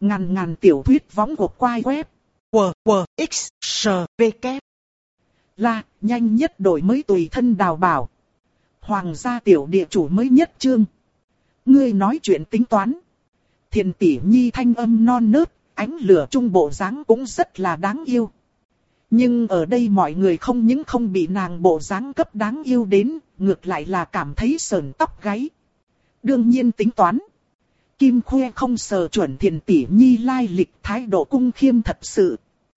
Ngàn ngàn tiểu thuyết võng của quai web. WWXSVK. Là, nhanh nhất đổi mới tùy thân đào bảo. Hoàng gia tiểu địa chủ mới nhất chương. Ngươi nói chuyện tính toán. Thiền tỷ nhi thanh âm non nớt, ánh lửa trung bộ dáng cũng rất là đáng yêu. Nhưng ở đây mọi người không những không bị nàng bộ dáng cấp đáng yêu đến, ngược lại là cảm thấy sờn tóc gáy. Đương nhiên tính toán. Kim Khuê không sờ chuẩn thiền tỷ nhi lai lịch, thái độ cung khiêm thật sự.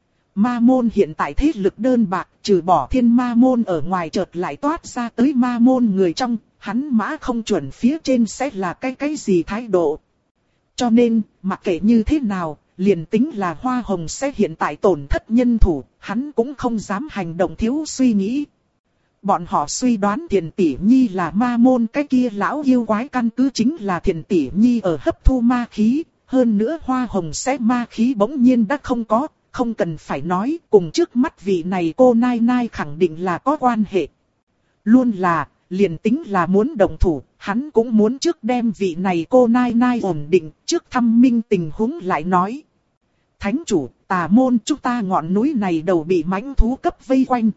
Ma môn hiện tại thế lực đơn bạc, trừ bỏ thiên ma môn ở ngoài chợt lại toát ra tới ma môn người trong, hắn mã không chuẩn phía trên sẽ là cái gì thái độ. Cho nên, mặc kệ như thế nào, liền tính là Hoa Hồng sẽ hiện tại tổn thất nhân thủ, hắn cũng không dám hành động thiếu suy nghĩ. Bọn họ suy đoán Thiền Tỷ Nhi là ma môn, cái kia lão yêu quái căn cứ chính là Thiền Tỷ Nhi ở hấp thu ma khí, hơn nữa Hoa Hồng sẽ ma khí bỗng nhiên đã không có, không cần phải nói, cùng trước mắt vị này cô Nai Nai khẳng định là có quan hệ. Luôn là, liền tính là muốn động thủ, hắn cũng muốn trước đem vị này cô Nai Nai ổn định, trước thăm minh tình huống lại nói. Thánh chủ, tà môn chúng ta ngọn núi này đầu bị mãnh thú cấp vây quanh.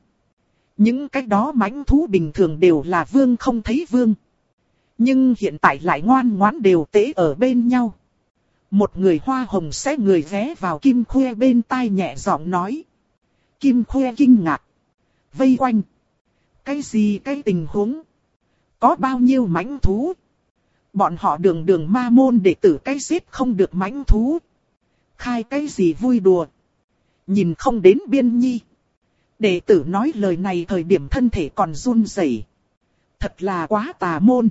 Những cái đó mãnh thú bình thường đều là vương không thấy vương. Nhưng hiện tại lại ngoan ngoãn đều tế ở bên nhau. Một người Hoa Hồng sẽ người ghé vào Kim Khuê bên tai nhẹ giọng nói. Kim Khuê kinh ngạc. Vây quanh. Cái gì cái tình huống? Có bao nhiêu mãnh thú? Bọn họ đường ma môn đệ tử cái giết không được mãnh thú. Khai cái gì vui đùa? Nhìn không đến biên nhi. Đệ tử nói lời này thời điểm thân thể còn run rẩy. Thật là quá tà môn.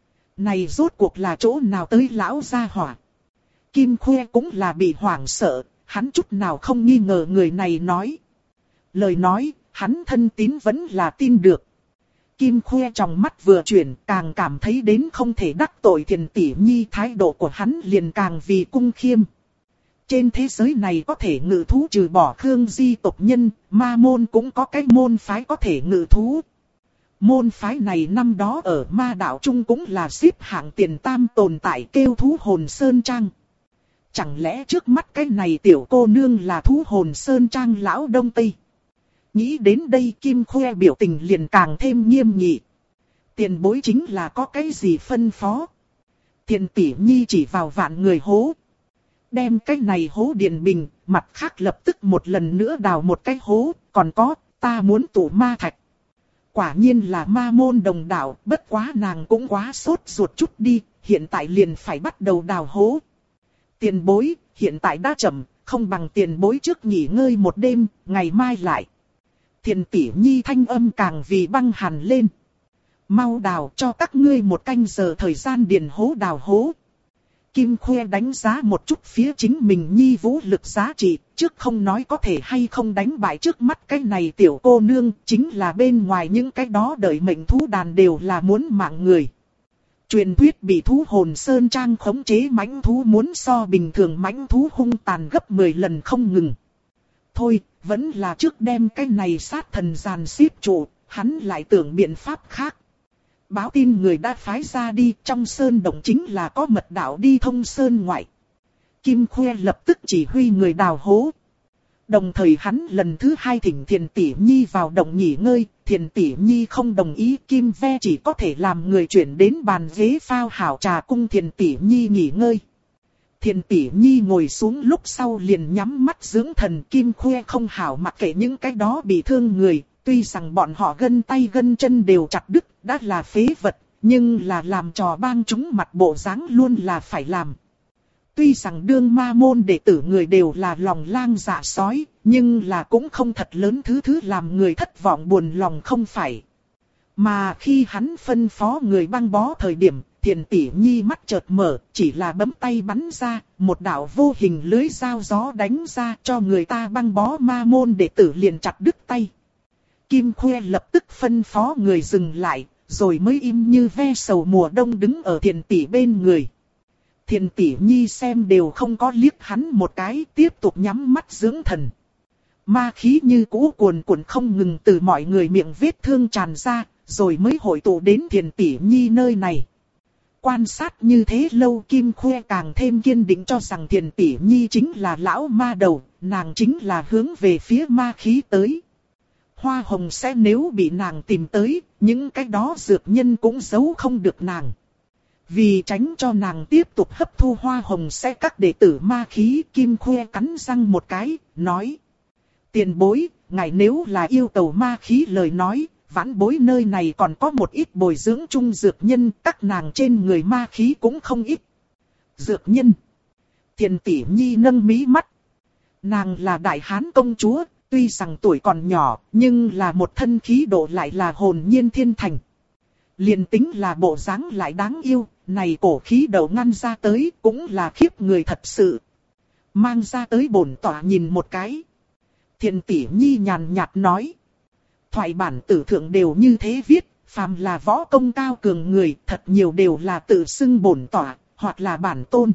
Này rốt cuộc là chỗ nào tới lão gia hỏa? Kim Khuê cũng là bị hoảng sợ, hắn chút nào không nghi ngờ người này nói. Lời nói, hắn thân tín vẫn là tin được. Kim Khuê trong mắt vừa chuyển, càng cảm thấy đến không thể đắc tội Thiền Tỷ Nhi, thái độ của hắn liền càng vì cung khiêm. Trên thế giới này có thể ngự thú trừ bỏ Khương Di tộc nhân, ma môn cũng có cái môn phái có thể ngự thú. Môn phái này năm đó ở ma đạo trung cũng là xếp hạng tiền tam tồn tại, kêu Thú Hồn Sơn Trang. Chẳng lẽ trước mắt cái này tiểu cô nương là Thú Hồn Sơn Trang lão Đông Tây? Nghĩ đến đây Kim Khuê biểu tình liền càng thêm nghiêm nghị. Tiền bối chính là có cái gì phân phó? Thiền Tỷ Nhi chỉ vào vạn người hố. Đem cái này hố điền bình, mặt khác lập tức một lần nữa đào một cái hố, còn có, ta muốn tụ ma thạch. Quả nhiên là ma môn đồng đạo, bất quá nàng cũng quá sốt ruột chút đi, hiện tại liền phải bắt đầu đào hố. Tiền bối, hiện tại đã chậm, không bằng tiền bối trước nghỉ ngơi một đêm, ngày mai lại. Thiền Tỷ Nhi thanh âm càng vì băng hàn lên. Mau đào cho các ngươi một canh giờ thời gian điền hố đào hố. Kim Khuê đánh giá một chút phía chính mình nhi vũ lực giá trị, trước không nói có thể hay không đánh bại trước mắt cái này tiểu cô nương, chính là bên ngoài những cái đó đợi mệnh thú đàn đều là muốn mạng người. Truyền thuyết bị Thú Hồn Sơn Trang khống chế mãnh thú muốn so bình thường mãnh thú hung tàn gấp 10 lần không ngừng. Thôi, vẫn là trước đem cái này sát thần giàn xếp trụ, hắn lại tưởng biện pháp khác. Báo tin người đã phái ra đi, trong sơn động chính là có mật đạo đi thông sơn ngoại. Kim Khuê lập tức chỉ huy người đào hố. Đồng thời hắn lần thứ hai thỉnh Thiền Tỷ Nhi vào động nghỉ ngơi, Thiền Tỷ Nhi không đồng ý, Kim Ve chỉ có thể làm người chuyển đến bàn ghế phao hảo trà cung Thiền Tỷ Nhi nghỉ ngơi. Thiền Tỷ Nhi ngồi xuống lúc sau liền nhắm mắt dưỡng thần. Kim Khuê không hảo mặc kệ những cái đó bị thương người. Tuy rằng bọn họ gân tay gân chân đều chặt đứt, đã là phế vật, nhưng là làm trò bang chúng mặt bộ dáng luôn là phải làm. Tuy rằng đương ma môn đệ tử người đều là lòng lang dạ sói, nhưng là cũng không thật lớn thứ làm người thất vọng buồn lòng không phải. Mà khi hắn phân phó người băng bó thời điểm, Thiền Tỷ Nhi mắt chợt mở, chỉ là bấm tay bắn ra, một đạo vô hình lưới dao gió đánh ra cho người ta băng bó ma môn đệ tử liền chặt đứt tay. Kim Khuê lập tức phân phó người dừng lại, rồi mới im như ve sầu mùa đông đứng ở Thiền Tỷ bên người. Thiền Tỷ Nhi xem đều không có liếc hắn một cái, tiếp tục nhắm mắt dưỡng thần. Ma khí như cũ cuồn cuộn không ngừng từ mọi người miệng vết thương tràn ra, rồi mới hội tụ đến Thiền Tỷ Nhi nơi này. Quan sát như thế lâu, Kim Khuê càng thêm kiên định cho rằng Thiền Tỷ Nhi chính là lão ma đầu, nàng chính là hướng về phía ma khí tới. Hoa hồng sẽ nếu bị nàng tìm tới, những cái đó dược nhân cũng giấu không được nàng. Vì tránh cho nàng tiếp tục hấp thu hoa hồng sẽ các đệ tử ma khí, Kim Khuê cắn răng một cái, nói. Tiền bối, ngài nếu là yêu cầu ma khí lời nói, vãn bối nơi này còn có một ít bồi dưỡng chung dược nhân, các nàng trên người ma khí cũng không ít. Dược nhân. Thiền Tỷ Nhi nâng mí mắt. Nàng là đại hán công chúa, tuy rằng tuổi còn nhỏ, nhưng là một thân khí độ lại là hồn nhiên thiên thành. Liền tính là bộ dáng lại đáng yêu, này cổ khí đầu ngăn ra tới cũng là khiếp người thật sự. Mang ra tới bổn tỏa nhìn một cái. Thiền Tỷ Nhi nhàn nhạt nói. Thoại bản tử thượng đều như thế viết, phàm là võ công cao cường người thật nhiều đều là tự xưng bổn tỏa, hoặc là bản tôn.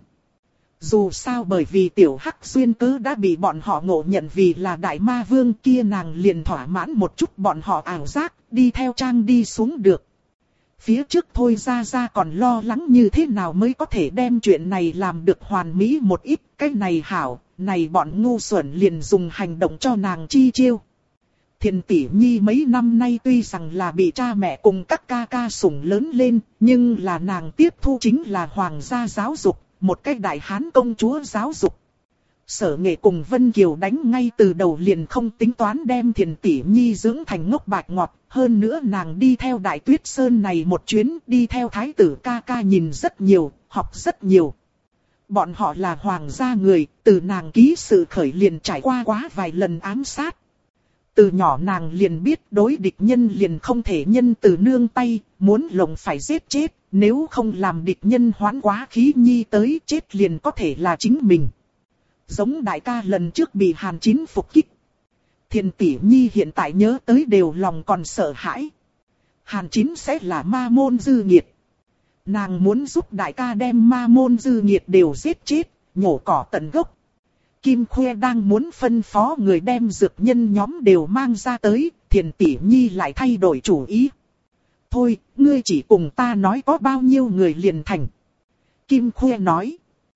Dù sao bởi vì tiểu hắc duyên cớ đã bị bọn họ ngộ nhận vì là đại ma vương kia, nàng liền thỏa mãn một chút bọn họ ảo giác, đi theo trang đi xuống được. Phía trước thôi ra còn lo lắng như thế nào mới có thể đem chuyện này làm được hoàn mỹ một ít, cái này hảo, này bọn ngu xuẩn liền dùng hành động cho nàng chi chiêu. Thiền Tỷ Nhi mấy năm nay tuy rằng là bị cha mẹ cùng các ca ca sủng lớn lên, nhưng là nàng tiếp thu chính là hoàng gia giáo dục, một cái đại hán công chúa giáo dục. Sở Nghệ cùng Vân Kiều đánh ngay từ đầu liền không tính toán đem Thiền Tỷ Nhi dưỡng thành ngốc bạch ngọt, hơn nữa nàng đi theo Đại Tuyết Sơn này một chuyến, đi theo thái tử ca ca nhìn rất nhiều, học rất nhiều. Bọn họ là hoàng gia người, từ nàng ký sự khởi liền trải qua quá vài lần ám sát. Từ nhỏ nàng liền biết đối địch nhân liền không thể nhân từ nương tay, muốn lộng phải giết chết, nếu không làm địch nhân hoán quá khí nhi tới chết liền có thể là chính mình. Giống đại ca lần trước bị Hàn Chín phục kích. Thiền Tỷ Nhi hiện tại nhớ tới đều lòng còn sợ hãi. Hàn Chín sẽ là ma môn dư nghiệt. Nàng muốn giúp đại ca đem ma môn dư nghiệt đều giết chết, nhổ cỏ tận gốc. Kim Khuê đang muốn phân phó người đem dược nhân nhóm đều mang ra tới, Thiền Tỷ Nhi lại thay đổi chủ ý. Thôi, ngươi chỉ cùng ta nói có bao nhiêu người liền thành. Kim Khuê nói.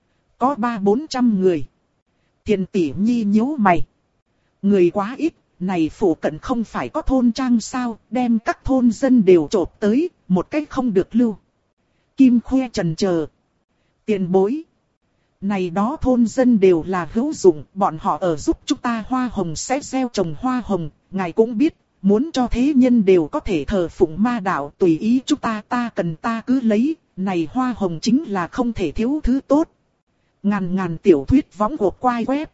Có 300-400 người. Thiền Tỷ Nhi nhíu mày. Người quá ít, này phủ cận không phải có thôn trang sao, đem các thôn dân đều trộp tới, một cách không được lưu. Kim Khuê chần chờ. Tiền bối. Này đó thôn dân đều là hữu dụng, bọn họ ở giúp chúng ta hoa hồng sẽ gieo trồng hoa hồng, ngài cũng biết, muốn cho thế nhân đều có thể thờ phụng ma đạo tùy ý chúng ta cần ta cứ lấy, này hoa hồng chính là không thể thiếu thứ tốt. Ngàn tiểu thuyết võng hộp quai web.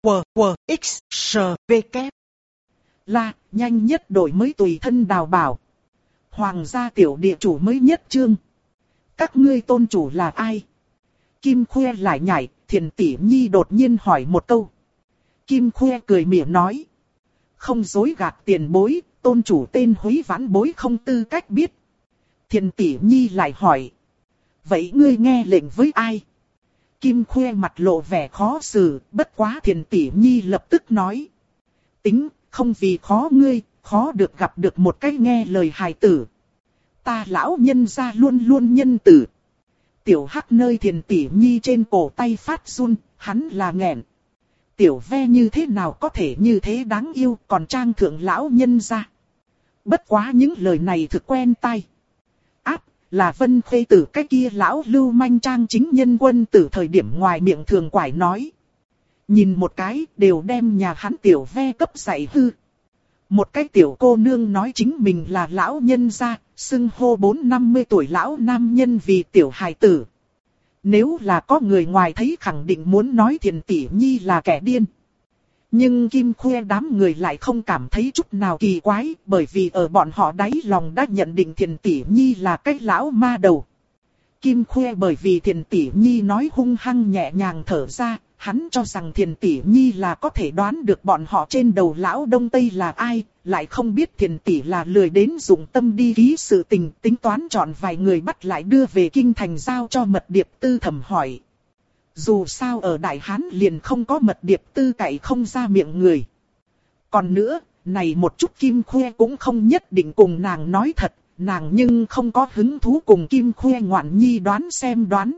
WWXSVK là nhanh nhất đổi mới tùy thân đào bảo. Hoàng gia tiểu địa chủ mới nhất chương. Các ngươi tôn chủ là ai? Kim Khuê lại nhảy, Thiền Tỷ Nhi đột nhiên hỏi một câu. Kim Khuê cười mỉa nói. Không dối gạt tiền bối, tôn chủ tên Húy Vãn bối không tư cách biết. Thiền Tỷ Nhi lại hỏi. Vậy ngươi nghe lệnh với ai? Kim Khuê mặt lộ vẻ khó xử, bất quá Thiền Tỷ Nhi lập tức nói. Tính, không vì khó ngươi, khó được gặp được một cách nghe lời hài tử. Ta lão nhân gia luôn luôn nhân tử. Tiểu Hắc nơi Thiền Tỷ Nhi trên cổ tay phát run, hắn là nghẹn. Tiểu Ve như thế nào có thể như thế đáng yêu, còn trang thượng lão nhân gia. Bất quá những lời này thực quen tai. Áp, là Vân Khê Tử cái kia lão lưu manh trang chính nhân quân tử thời điểm ngoài miệng thường quải nói. Nhìn một cái, đều đem nhà hắn Tiểu Ve cấp dạy hư. Một cái tiểu cô nương nói chính mình là lão nhân gia, xưng hô 40-50 tuổi lão nam nhân vì tiểu hài tử. Nếu là có người ngoài thấy khẳng định muốn nói Thiền Tỷ Nhi là kẻ điên. Nhưng Kim Khuê đám người lại không cảm thấy chút nào kỳ quái, bởi vì ở bọn họ đáy lòng đã nhận định Thiền Tỷ Nhi là cái lão ma đầu. Kim Khuê bởi vì Thiền Tỷ Nhi nói hung hăng nhẹ nhàng thở ra, hắn cho rằng Thiền Tỷ Nhi là có thể đoán được bọn họ trên đầu lão Đông Tây là ai, lại không biết Thiền Tỷ là lười đến dụng tâm đi ký sự tình, tính toán chọn vài người bắt lại đưa về kinh thành giao cho mật điệp tư thẩm hỏi. Dù sao ở Đại Hán liền không có mật điệp tư cậy không ra miệng người. Còn nữa, này một chút Kim Khuê cũng không nhất định cùng nàng nói thật, nàng nhưng không có hứng thú cùng Kim Khuê ngoạn nhi đoán xem đoán.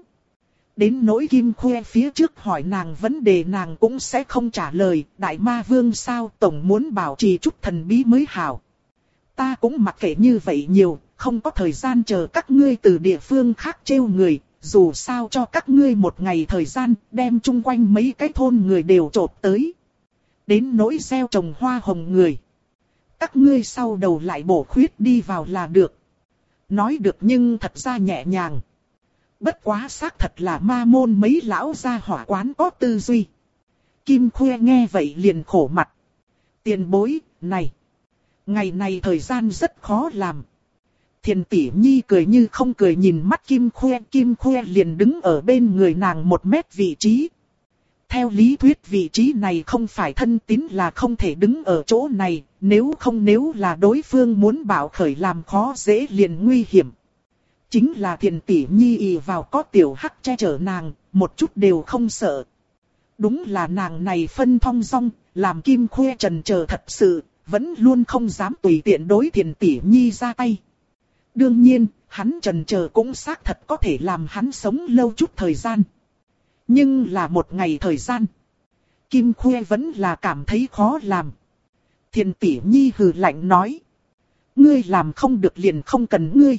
Đến nỗi Kim Khuê phía trước hỏi nàng vấn đề nàng cũng sẽ không trả lời, Đại Ma Vương sao tổng muốn bảo trì chút thần bí mới hảo. Ta cũng mặc kệ như vậy nhiều, không có thời gian chờ các ngươi từ địa phương khác trêu người, dù sao cho các ngươi một ngày thời gian, đem chung quanh mấy cái thôn người đều trộp tới. Đến nỗi gieo trồng hoa hồng người. Các ngươi sau đầu lại bổ khuyết đi vào là được. Nói được nhưng thật ra nhẹ nhàng. Bất quá xác thật là ma môn mấy lão gia hỏa quán có tư duy. Kim Khuê nghe vậy liền khổ mặt. Tiền bối, này. Ngày này thời gian rất khó làm. Thiền tỷ nhi cười như không cười nhìn mắt Kim Khuê liền đứng ở bên người nàng 1 mét vị trí. Theo lý thuyết vị trí này không phải thân tín là không thể đứng ở chỗ này, nếu là đối phương muốn bảo khởi làm khó dễ liền nguy hiểm. Chính là thiền tỷ nhi ỷ vào có tiểu hắc che chở nàng, một chút đều không sợ. Đúng là nàng này phân thong dong, làm Kim Khuê chần chờ thật sự, vẫn luôn không dám tùy tiện đối thiền tỷ nhi ra tay. Đương nhiên, hắn chần chờ cũng xác thật có thể làm hắn sống lâu chút thời gian. Nhưng là một ngày thời gian. Kim Khuê vẫn là cảm thấy khó làm. Thiền tỷ nhi hừ lạnh nói. Ngươi làm không được liền không cần ngươi.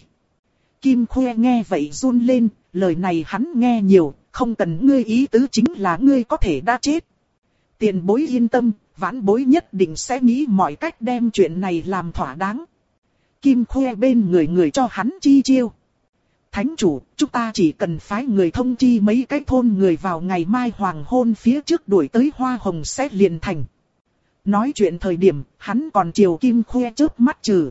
Kim Khuê nghe vậy run lên, lời này hắn nghe nhiều, không cần ngươi ý tứ chính là ngươi có thể đã chết. Tiền bối yên tâm, vãn bối nhất định sẽ nghĩ mọi cách đem chuyện này làm thỏa đáng. Kim Khuê bên người cho hắn chi chiêu. Thánh chủ, chúng ta chỉ cần phái người thông chi mấy cái thôn người vào ngày mai hoàng hôn phía trước đuổi tới Hoa Hồng sẽ liền thành. Nói chuyện thời điểm, hắn còn chiều Kim Khuê chớp mắt trừ.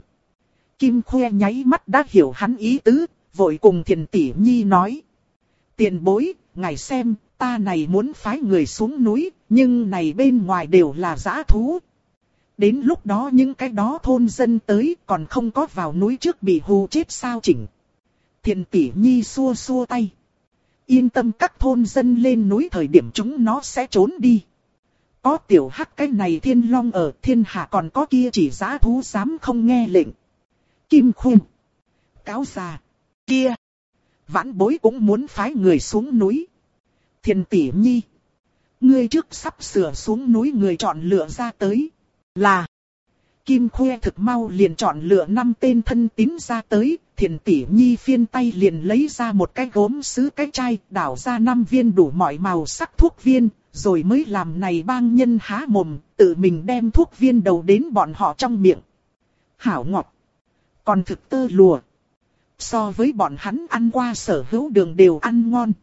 Kim Khuê nháy mắt đã hiểu hắn ý tứ, vội cùng Thiền tỷ nhi nói. Tiền bối, ngài xem, ta này muốn phái người xuống núi, nhưng này bên ngoài đều là dã thú. Đến lúc đó những cái đó thôn dân tới còn không có vào núi trước bị hù chết sao chỉnh. Thiền tỷ nhi xua xua tay. Yên tâm các thôn dân lên núi thời điểm chúng nó sẽ trốn đi. Có tiểu hắc cái này thiên long ở thiên hạ còn có kia chỉ dã thú dám không nghe lệnh. Kim Khuê. Cáo già. Kia. Vãn bối cũng muốn phái người xuống núi. Thiền tỷ nhi. Ngươi trước sắp sửa xuống núi người chọn lựa ra tới. Là. Kim Khuê thực mau liền chọn lựa 5 tên thân tín ra tới. Thiền tỷ nhi phiên tay liền lấy ra một cái gốm sứ cái chai, đảo ra 5 viên đủ mọi màu sắc thuốc viên, rồi mới làm này bang nhân há mồm, tự mình đem thuốc viên đầu đến bọn họ trong miệng. Hảo ngọt. Còn thực tơ lùa. So với bọn hắn ăn qua sở hữu đường đều ăn ngon.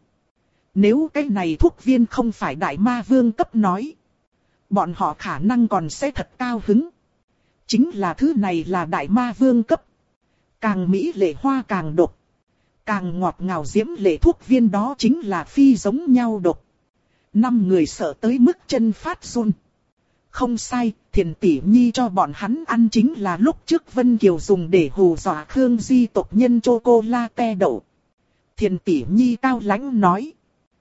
Nếu cái này thuốc viên không phải Đại Ma Vương cấp nói, bọn họ khả năng còn sẽ thật cao hứng. Chính là thứ này là Đại Ma Vương cấp. Càng mỹ lệ hoa càng độc. Càng ngọt ngào diễm lệ thuốc viên đó chính là phi giống nhau độc. 5 người sợ tới mức chân phát run. Không sai, Thiền tỷ nhi cho bọn hắn ăn chính là lúc trước Vân Kiều dùng để hù dọa Khương Di tộc nhân chocolate đậu. Thiền tỷ nhi cao lãnh nói.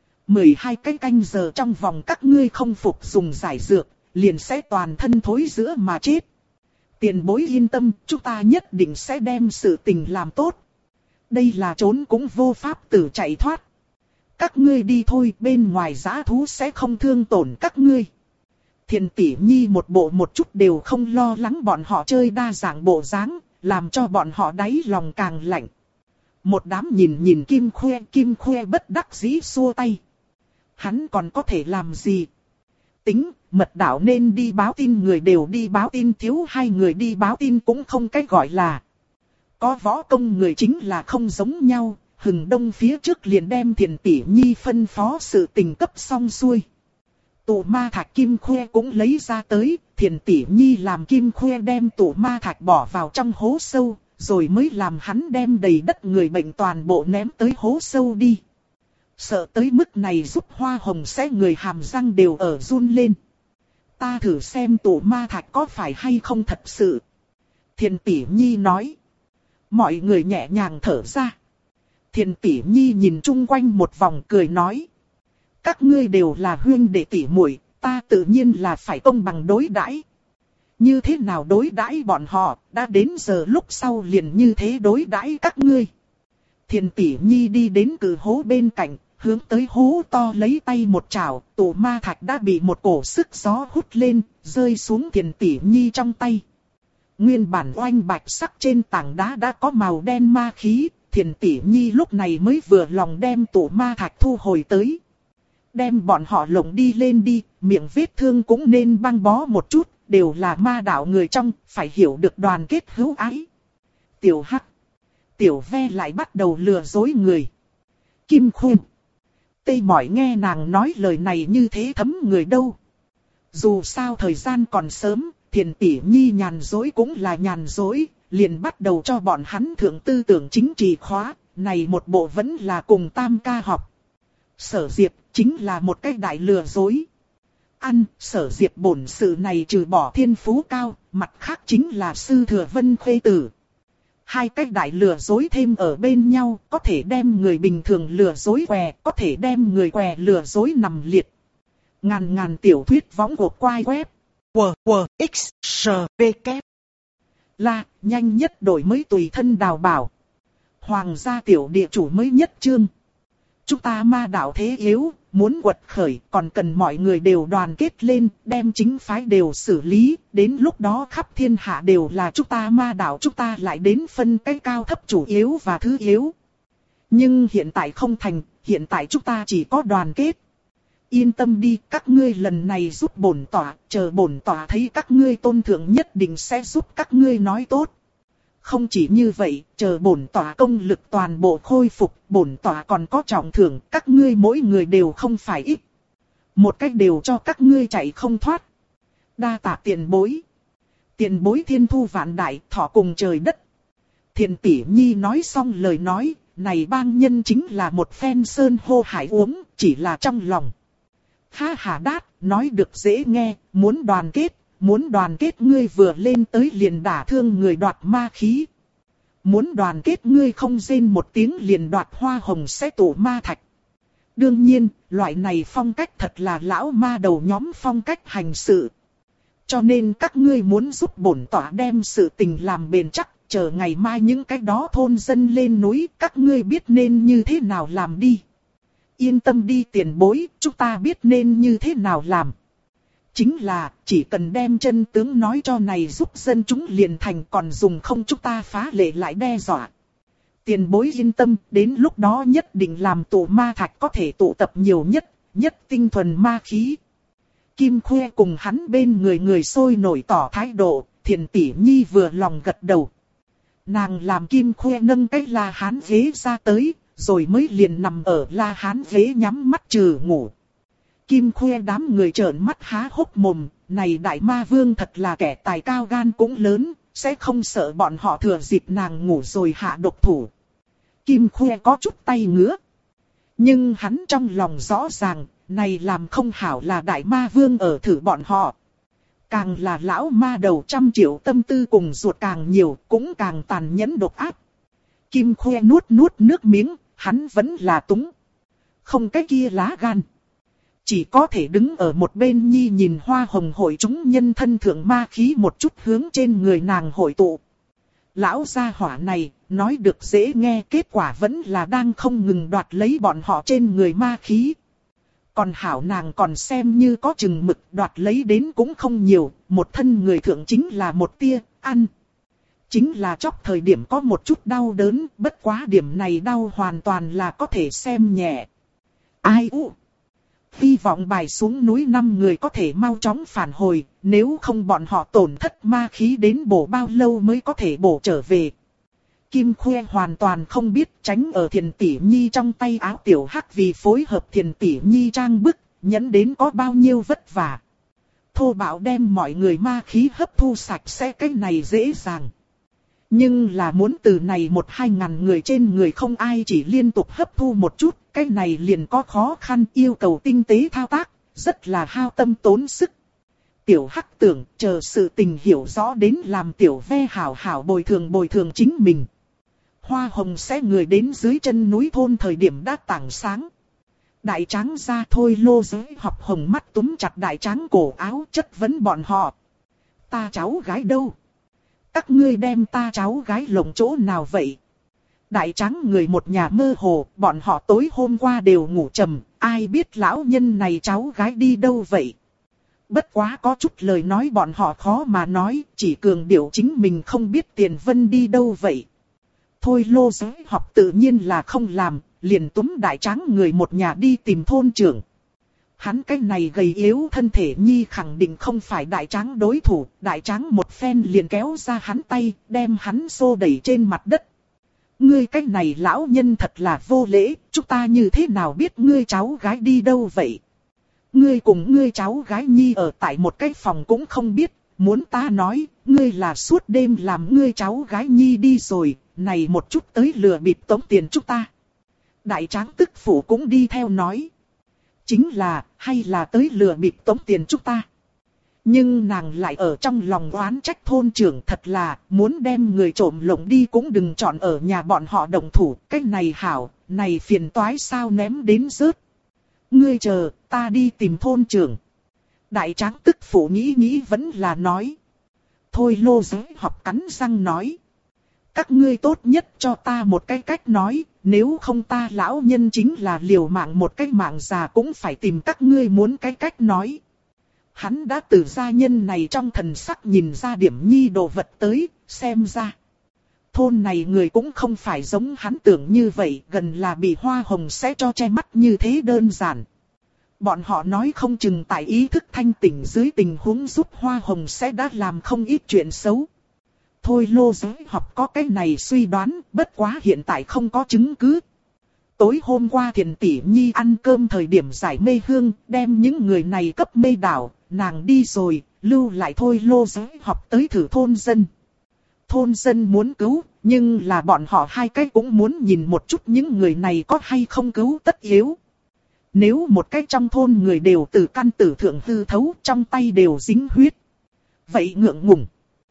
12 cái canh giờ trong vòng các ngươi không phục dùng giải dược, liền sẽ toàn thân thối rữa mà chết. Tiền bối yên tâm, chúng ta nhất định sẽ đem sự tình làm tốt. Đây là trốn cũng vô pháp tử chạy thoát. Các ngươi đi thôi, bên ngoài dã thú sẽ không thương tổn các ngươi. Thiền tỷ nhi một bộ một chút đều không lo lắng bọn họ chơi đa dạng bộ dáng, làm cho bọn họ đáy lòng càng lạnh. Một đám nhìn Kim Khuê bất đắc dĩ xua tay. Hắn còn có thể làm gì? Tính, mật đạo nên đi báo tin người đều đi báo tin, thiếu 2 người đi báo tin cũng không cách gọi là. Có võ công người chính là không giống nhau, Hừng Đông phía trước liền đem Thiền tỷ nhi phân phó sự tình cấp xong xuôi. Tụ ma thạch Kim Khuê cũng lấy ra tới, Thiền tỷ nhi làm Kim Khuê đem tụ ma thạch bỏ vào trong hố sâu, rồi mới làm hắn đem đầy đất người bệnh toàn bộ ném tới hố sâu đi. Sợ tới mức này giúp Hoa Hồng sẽ người hàm răng đều ở run lên. Ta thử xem tụ ma thạch có phải hay không thật sự. Thiền tỷ nhi nói. Mọi người nhẹ nhàng thở ra. Thiền tỷ nhi nhìn chung quanh một vòng cười nói. Các ngươi đều là huynh đệ tỷ muội, ta tự nhiên là phải công bằng đối đãi. Như thế nào đối đãi bọn họ, đã đến giờ lúc sau liền như thế đối đãi các ngươi. Thiền tỷ nhi đi đến cử hố bên cạnh, hướng tới hố to lấy tay một chảo, tổ ma thạch đã bị một cổ sức gió hút lên, rơi xuống thiền tỷ nhi trong tay. Nguyên bản oanh bạch sắc trên tảng đá đã có màu đen ma khí, thiền tỷ nhi lúc này mới vừa lòng đem tổ ma thạch thu hồi tới. Đem bọn họ lộng đi lên đi, miệng vết thương cũng nên băng bó một chút, đều là ma đạo người trong, phải hiểu được đoàn kết hữu ái. Tiểu Hắc, Tiểu Ve lại bắt đầu lừa dối người. Kim Khuyên, Tây Mỏi nghe nàng nói lời này như thế thấm người đâu. Dù sao thời gian còn sớm, Thiền tỷ nhi nhàn dối cũng là nhàn dối, liền bắt đầu cho bọn hắn thượng tư tưởng chính trị khóa, này một bộ vẫn là cùng tam ca học. Sở Diệp chính là một cái đại lừa dối. Sở Diệp bổn sự này trừ bỏ thiên phú cao, mặt khác chính là sư thừa vân khuê tử. Hai cái đại lừa dối thêm ở bên nhau, có thể đem người bình thường lừa dối què, có thể đem người què lừa dối nằm liệt. Ngàn tiểu thuyết võng của quai web. WWXSPK. Là, nhanh nhất đổi mới tùy thân đào bảo. Hoàng gia tiểu địa chủ mới nhất chương. Chúng ta ma đạo thế yếu, muốn quật khởi còn cần mọi người đều đoàn kết lên, đem chính phái đều xử lý, đến lúc đó khắp thiên hạ đều là chúng ta ma đạo, chúng ta lại đến phân cái cao thấp chủ yếu và thứ yếu. Nhưng hiện tại không thành, hiện tại chúng ta chỉ có đoàn kết. Yên tâm đi, các ngươi lần này giúp bổn tọa, chờ bổn tọa thấy các ngươi tôn thượng nhất định sẽ giúp các ngươi nói tốt. Không chỉ như vậy, chờ bổn tọa công lực toàn bộ khôi phục, bổn tọa còn có trọng thưởng, các ngươi mỗi người đều không phải ít. Một cách đều cho các ngươi chạy không thoát. Đa tạ tiền bối. Tiền bối thiên thu vạn đại, thọ cùng trời đất. Thiền tỷ nhi nói xong lời nói, này bang nhân chính là một phen sơn hô hải uống, chỉ là trong lòng. Ha ha đát, nói được dễ nghe, muốn đoàn kết ngươi vừa lên tới liền đả thương người đoạt ma khí. Muốn đoàn kết ngươi không rên một tiếng liền đoạt hoa hồng sẽ tụ ma thạch. Đương nhiên, loại này phong cách thật là lão ma đầu nhóm phong cách hành sự. Cho nên các ngươi muốn giúp bổn tọa đem sự tình làm bền chắc, chờ ngày mai những cái đó thôn dân lên núi, các ngươi biết nên như thế nào làm đi. Yên tâm đi tiền bối, chúng ta biết nên như thế nào làm. Chính là, chỉ cần đem chân tướng nói cho này giúp dân chúng liền thành, còn dùng không chúng ta phá lệ lại đe dọa. Tiền bối yên tâm, đến lúc đó nhất định làm tổ ma thạch có thể tụ tập nhiều nhất tinh thuần ma khí. Kim Khuê cùng hắn bên người sôi nổi tỏ thái độ, Thiền tỷ nhi vừa lòng gật đầu. Nàng làm Kim Khuê nâng cái la hán ghế ra tới, rồi mới liền nằm ở la hán ghế nhắm mắt trừ ngủ. Kim Khuê đám người trợn mắt há hốc mồm, này đại ma vương thật là kẻ tài cao gan cũng lớn, sẽ không sợ bọn họ thừa dịp nàng ngủ rồi hạ độc thủ. Kim Khuê có chút tay ngứa. Nhưng hắn trong lòng rõ ràng, này làm không hảo là đại ma vương ở thử bọn họ. Càng là lão ma đầu 100 triệu tâm tư cùng ruột càng nhiều, cũng càng tàn nhẫn độc ác. Kim Khuê nuốt nước miếng, hắn vẫn là túng. Không cái kia lá gan. Chỉ có thể đứng ở một bên nhi nhìn hoa hồng hội chúng nhân thân thượng ma khí một chút hướng trên người nàng hội tụ. Lão gia hỏa này, nói được dễ nghe, kết quả vẫn là đang không ngừng đoạt lấy bọn họ trên người ma khí. Còn hảo nàng còn xem như có chừng mực, đoạt lấy đến cũng không nhiều, một thân người thượng chính là một tia, ăn. Chính là chóc thời điểm có một chút đau đớn, bất quá điểm này đau hoàn toàn là có thể xem nhẹ. Ai u? Hy vọng bài xuống núi 5 người có thể mau chóng phản hồi, nếu không bọn họ tổn thất ma khí đến bổ bao lâu mới có thể bổ trở về. Kim Khuê hoàn toàn không biết tránh ở Thiền tỷ nhi trong tay áo tiểu hắc vì phối hợp Thiền tỷ nhi trang bức, nhẫn đến có bao nhiêu vất vả. Thô bạo đem mọi người ma khí hấp thu sạch sẽ, cái này dễ dàng. Nhưng là muốn từ này 1-2 ngàn người trên người không ai chỉ liên tục hấp thu một chút, cái này liền có khó khăn, yêu cầu tinh tế thao tác, rất là hao tâm tốn sức. Tiểu Hắc tưởng chờ sự tình hiểu rõ đến làm Tiểu Ve hảo hảo bồi thường chính mình. Hoa hồng sẽ người đến dưới chân núi thôn thời điểm đã tảng sáng. Đại tráng ra thôi lô giới học hồng mắt túm chặt đại tráng cổ áo chất vấn bọn họ. Ta cháu gái đâu? Các ngươi đem ta cháu gái lộng chỗ nào vậy? Đại tráng người một nhà mơ hồ, bọn họ tối hôm qua đều ngủ trầm, ai biết lão nhân này cháu gái đi đâu vậy? Bất quá có chút lời nói bọn họ khó mà nói, chỉ cường điệu chính mình không biết Tiền Vân đi đâu vậy. Thôi Lô Giới học tự nhiên là không làm, liền túm đại tráng người một nhà đi tìm thôn trưởng. Hắn cái này gầy yếu thân thể nhi khẳng định không phải đại tráng đối thủ, đại tráng một phen liền kéo ra hắn tay, đem hắn xô đẩy trên mặt đất. Ngươi cái này lão nhân thật là vô lễ, chúng ta như thế nào biết ngươi cháu gái đi đâu vậy? Ngươi cùng ngươi cháu gái nhi ở tại một cái phòng cũng không biết, muốn ta nói, ngươi là suốt đêm làm ngươi cháu gái nhi đi rồi, này một chút tới lừa bịp tống tiền chúng ta. Đại tráng tức phủ cũng đi theo nói. Chính là, hay là tới lừa bịp tống tiền chúng ta. Nhưng nàng lại ở trong lòng oán trách thôn trưởng thật là, muốn đem người trộm lộng đi cũng đừng chọn ở nhà bọn họ đồng thủ, cái này hảo, này phiền toái sao ném đến rớt. Ngươi chờ, ta đi tìm thôn trưởng. Đại tráng tức phụ nghĩ vẫn là nói. Thôi Lô Giới học cắn răng nói. Các ngươi tốt nhất cho ta một cái cách nói, nếu không ta lão nhân chính là liều mạng một cái mạng già cũng phải tìm các ngươi muốn cái cách nói. Hắn đã từ gia nhân này trong thần sắc nhìn ra điểm nhi đồ vật tới, xem ra. Thôn này người cũng không phải giống hắn tưởng như vậy, gần là bị hoa hồng sẽ cho che mắt như thế đơn giản. Bọn họ nói không chừng tại ý thức thanh tỉnh dưới tình huống giúp hoa hồng sẽ đã làm không ít chuyện xấu. Thôi Lô Giới học có cái này suy đoán, bất quá hiện tại không có chứng cứ. Tối hôm qua Thiền Tỷ Nhi ăn cơm thời điểm giải mê hương, đem những người này cấp mê đảo, nàng đi rồi, lưu lại Thôi Lô Giới học tới thử thôn dân. Thôn dân muốn cứu, nhưng là bọn họ hai cái cũng muốn nhìn một chút những người này có hay không cứu tất yếu. Nếu một cái trong thôn người đều từ căn tử thượng hư thấu, trong tay đều dính huyết. Vậy ngượng ngùng.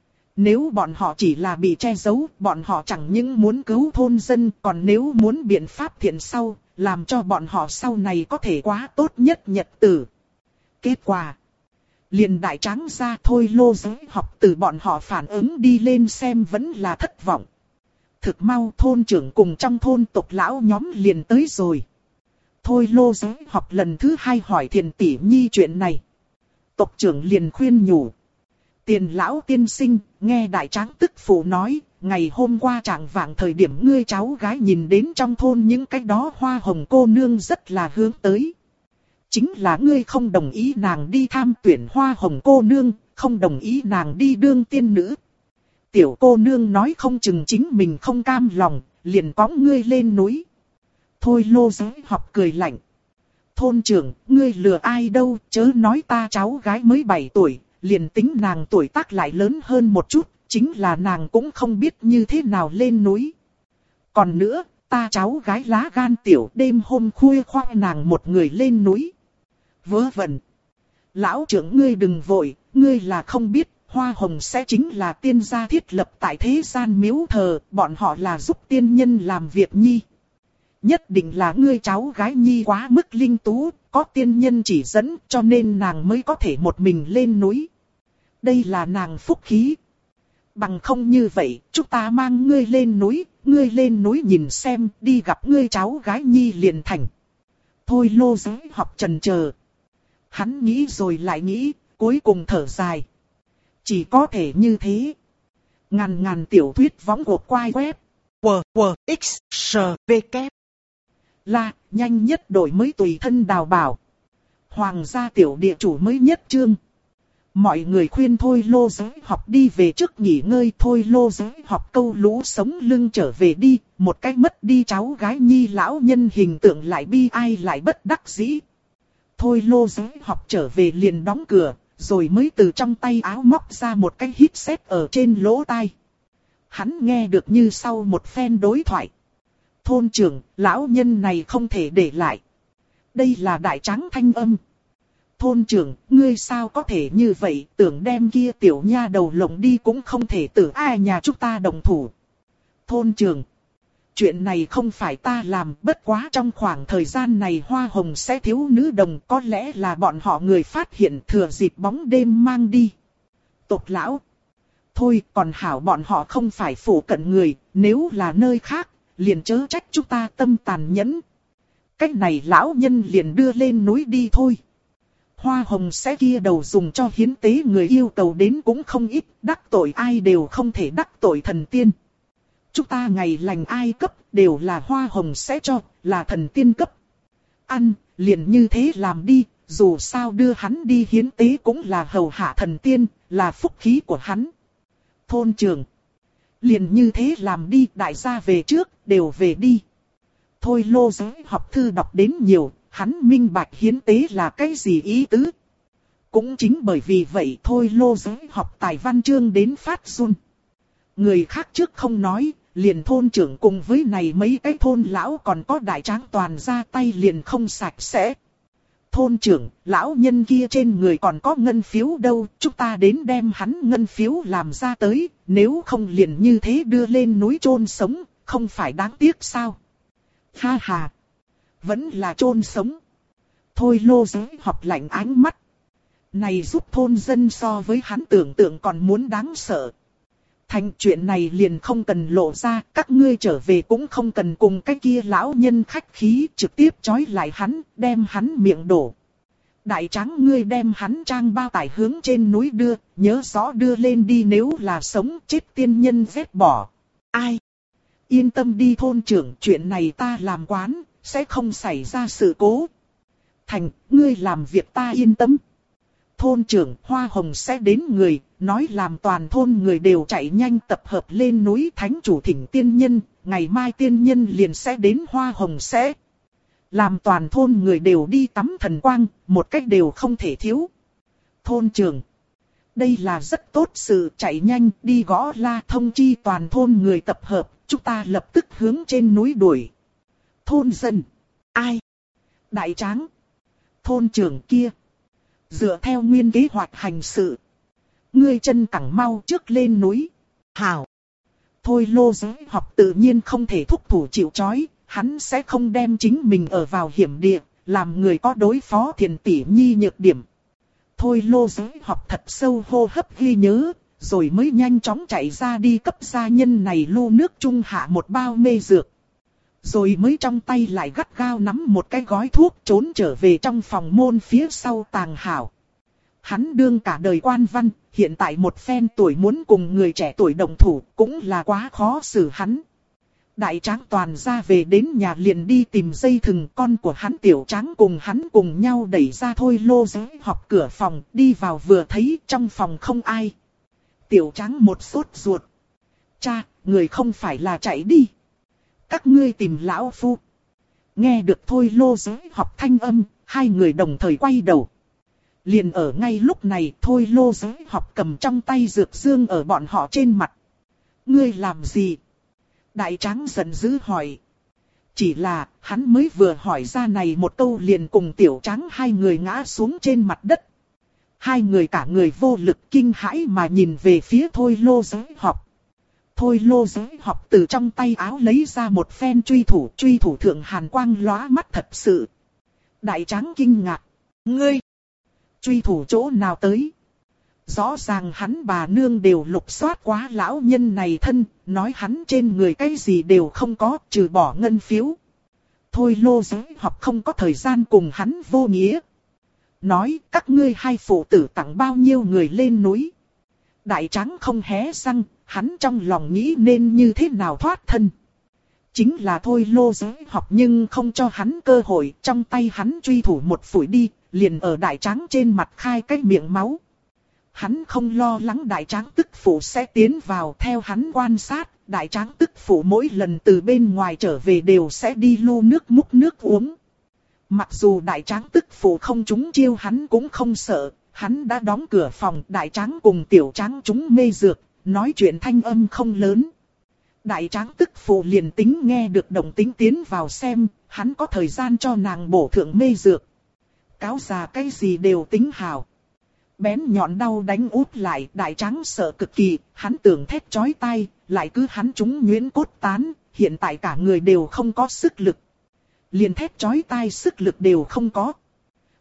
Nếu bọn họ chỉ là bị che giấu, bọn họ chẳng những muốn cứu thôn dân, còn nếu muốn biện pháp thiện sau, làm cho bọn họ sau này có thể quá tốt nhất nhật tử. Kết quả. Liền đại tráng ra Thôi Lô Giới học từ bọn họ phản ứng đi lên xem vẫn là thất vọng. Thực mau thôn trưởng cùng trong thôn tộc lão nhóm liền tới rồi. Thôi Lô Giới học lần thứ hai hỏi Thiền Tỷ Nhi chuyện này. Tộc trưởng liền khuyên nhủ. Tiền lão tiên sinh, nghe đại tráng tức phụ nói, ngày hôm qua trạng vạng thời điểm ngươi cháu gái nhìn đến trong thôn những cái đó hoa hồng cô nương rất là hướng tới. Chính là ngươi không đồng ý nàng đi tham tuyển hoa hồng cô nương, không đồng ý nàng đi đương tiên nữ. Tiểu cô nương nói không chừng chính mình không cam lòng, liền cõng ngươi lên núi. Thôi Lô Giới học cười lạnh. Thôn trưởng, ngươi lừa ai đâu, chớ nói ta cháu gái mới 7 tuổi, liền tính nàng tuổi tác lại lớn hơn một chút, chính là nàng cũng không biết như thế nào lên núi. Còn nữa, ta cháu gái lá gan tiểu đêm hôm khuya khoác nàng một người lên núi. Vớ vẩn. Lão trưởng ngươi đừng vội, ngươi là không biết, hoa hồng sẽ chính là tiên gia thiết lập tại thế gian miếu thờ, bọn họ là giúp tiên nhân làm việc nhi. Nhất định là ngươi cháu gái nhi quá mức linh tú, có tiên nhân chỉ dẫn cho nên nàng mới có thể một mình lên núi. Đây là nàng phúc khí. Bằng không như vậy, chúng ta mang ngươi lên núi nhìn xem, đi gặp ngươi cháu gái nhi liền thành. Thôi Lô Giới học chần chờ. Hắn nghĩ rồi lại nghĩ, cuối cùng thở dài. Chỉ có thể như thế. Ngàn tiểu thuyết võng cuộc quay web. WWXSVK là nhanh nhất đổi mới tùy thân đào bảo. Hoàng gia tiểu địa chủ mới nhất chương. Mọi người khuyên Thôi Lô Giới học đi về trước nghỉ ngơi. Thôi Lô Giới học câu lũ sống lưng trở về đi. Một cách mất đi cháu gái nhi lão nhân hình tượng lại bi ai lại bất đắc dĩ. Thôi Lô Giới học trở về liền đóng cửa. Rồi mới từ trong tay áo móc ra một cái hít sét ở trên lỗ tai. Hắn nghe được như sau một phen đối thoại. Thôn trưởng, lão nhân này không thể để lại. Đây là đại tráng thanh âm. Thôn trưởng, ngươi sao có thể như vậy, tưởng đem kia tiểu nha đầu lộng đi cũng không thể tử ai nhà chúng ta đồng thủ. Thôn trưởng, chuyện này không phải ta làm, bất quá trong khoảng thời gian này hoa hồng sẽ thiếu nữ đồng, có lẽ là bọn họ người phát hiện thừa dịp bóng đêm mang đi. Tộc lão. Thôi còn hảo bọn họ không phải phủ cận người, nếu là nơi khác, liền chớ trách chúng ta tâm tàn nhẫn. Cách này lão nhân liền đưa lên núi đi thôi. Hoa hồng sẽ kia đầu dùng cho hiến tế người yêu cầu đến cũng không ít, đắc tội ai đều không thể đắc tội thần tiên. Chúng ta ngày lành ai cấp đều là hoa hồng sẽ cho, là thần tiên cấp. Ăn, liền như thế làm đi, dù sao đưa hắn đi hiến tế cũng là hầu hạ thần tiên, là phúc khí của hắn. Thôn trưởng. Liền như thế làm đi, đại gia về trước, đều về đi. Thôi Lô Giới học thư đọc đến nhiều, hắn minh bạch hiến tế là cái gì ý tứ. Cũng chính bởi vì vậy Thôi Lô Giới học tài văn chương đến phát run. Người khác trước không nói, liền thôn trưởng cùng với này mấy cái thôn lão còn có đại tráng toàn ra tay liền không sạch sẽ. Thôn trưởng, lão nhân kia trên người còn có ngân phiếu đâu, chúng ta đến đem hắn ngân phiếu làm ra tới, nếu không liền như thế đưa lên núi chôn sống, không phải đáng tiếc sao? Ha ha, vẫn là chôn sống. Thôi Lô Giới học lạnh ánh mắt. Này giúp thôn dân so với hắn tưởng tượng còn muốn đáng sợ. Thành chuyện này liền không cần lộ ra, các ngươi trở về cũng không cần cùng cái kia lão nhân khách khí, trực tiếp trói lại hắn, đem hắn miệng đổ. Đại tráng ngươi đem hắn trang bao tải hướng trên núi đưa, nhớ rõ đưa lên đi, nếu là sống chết tiên nhân vết bỏ. Ai? Yên tâm đi thôn trưởng, chuyện này ta làm quán, sẽ không xảy ra sự cố. Thành, ngươi làm việc ta yên tâm. Thôn trưởng, hoa hồng sẽ đến người, nói làm toàn thôn người đều chạy nhanh tập hợp lên núi thánh chủ thỉnh tiên nhân, ngày mai tiên nhân liền sẽ đến hoa hồng sẽ. Làm toàn thôn người đều đi tắm thần quang, một cách đều không thể thiếu. Thôn trưởng, đây là rất tốt sự, chạy nhanh đi gõ la thông chi toàn thôn người tập hợp, chúng ta lập tức hướng trên núi đuổi. Thôn dân, ai? Đại tráng, thôn trưởng kia. Dựa theo nguyên kế hoạch hành sự. Ngươi chân cẳng mau trước lên núi. Hảo. Thôi Lô Giới học tự nhiên không thể thúc thủ chịu trói. Hắn sẽ không đem chính mình ở vào hiểm địa. Làm người có đối phó Thiền Tỷ Nhi nhược điểm. Thôi Lô Giới học thật sâu hô hấp ghi nhớ. Rồi mới nhanh chóng chạy ra đi cấp gia nhân này lu nước trung hạ một bao mê dược. Rồi mới trong tay lại gắt gao nắm một cái gói thuốc trốn trở về trong phòng môn phía sau tàng hảo. Hắn đương cả đời quan văn, hiện tại một phen tuổi muốn cùng người trẻ tuổi đồng thủ cũng là quá khó xử hắn. Đại tráng toàn ra về đến nhà liền đi tìm dây thừng, con của hắn tiểu tráng cùng hắn cùng nhau đẩy ra Thôi Lô Giới học cửa phòng, đi vào vừa thấy trong phòng không ai. Tiểu tráng một sốt ruột. Cha, người không phải là chạy đi. Các ngươi tìm lão phu. Nghe được Thôi Lô Giới học thanh âm, hai người đồng thời quay đầu. Liền ở ngay lúc này Thôi Lô Giới học cầm trong tay dược dương ở bọn họ trên mặt. Ngươi làm gì? Đại tráng giận dữ hỏi. Chỉ là hắn mới vừa hỏi ra này một câu liền cùng tiểu tráng hai người ngã xuống trên mặt đất. Hai người cả người vô lực kinh hãi mà nhìn về phía Thôi Lô Giới học. Thôi Lô Giới học từ trong tay áo lấy ra một phen truy thủ thượng hàn quang lóa mắt thật sự. Đại tráng kinh ngạc. Ngươi! Truy thủ chỗ nào tới? Rõ ràng hắn bà nương đều lục soát quá lão nhân này thân, nói hắn trên người cái gì đều không có, trừ bỏ ngân phiếu. Thôi Lô Giới học không có thời gian cùng hắn vô nghĩa. Nói các ngươi hai phụ tử tặng bao nhiêu người lên núi. Đại tráng không hé răng, hắn trong lòng nghĩ nên như thế nào thoát thân. Chính là Thôi Lô Giới học nhưng không cho hắn cơ hội, trong tay hắn truy thủ một phủi đi, liền ở đại tráng trên mặt khai cái miệng máu. Hắn không lo lắng đại tráng tức phụ sẽ tiến vào, theo hắn quan sát, đại tráng tức phụ mỗi lần từ bên ngoài trở về đều sẽ đi lu nước múc nước uống. Mặc dù đại tráng tức phụ không trúng chiêu hắn cũng không sợ, hắn đã đóng cửa phòng, đại tráng cùng tiểu tráng trúng mê dược, nói chuyện thanh âm không lớn. Đại tráng tức phụ liền tính nghe được động tính tiến vào xem, hắn có thời gian cho nàng bổ thượng mê dược. Cáo già cái gì đều tính hào. Bén nhọn đau đánh úp lại, đại tráng sợ cực kỳ, hắn tưởng thét chói tai, lại cứ hắn trúng nhuyễn cốt tán, hiện tại cả người đều không có sức lực. Liền thét chói tai sức lực đều không có.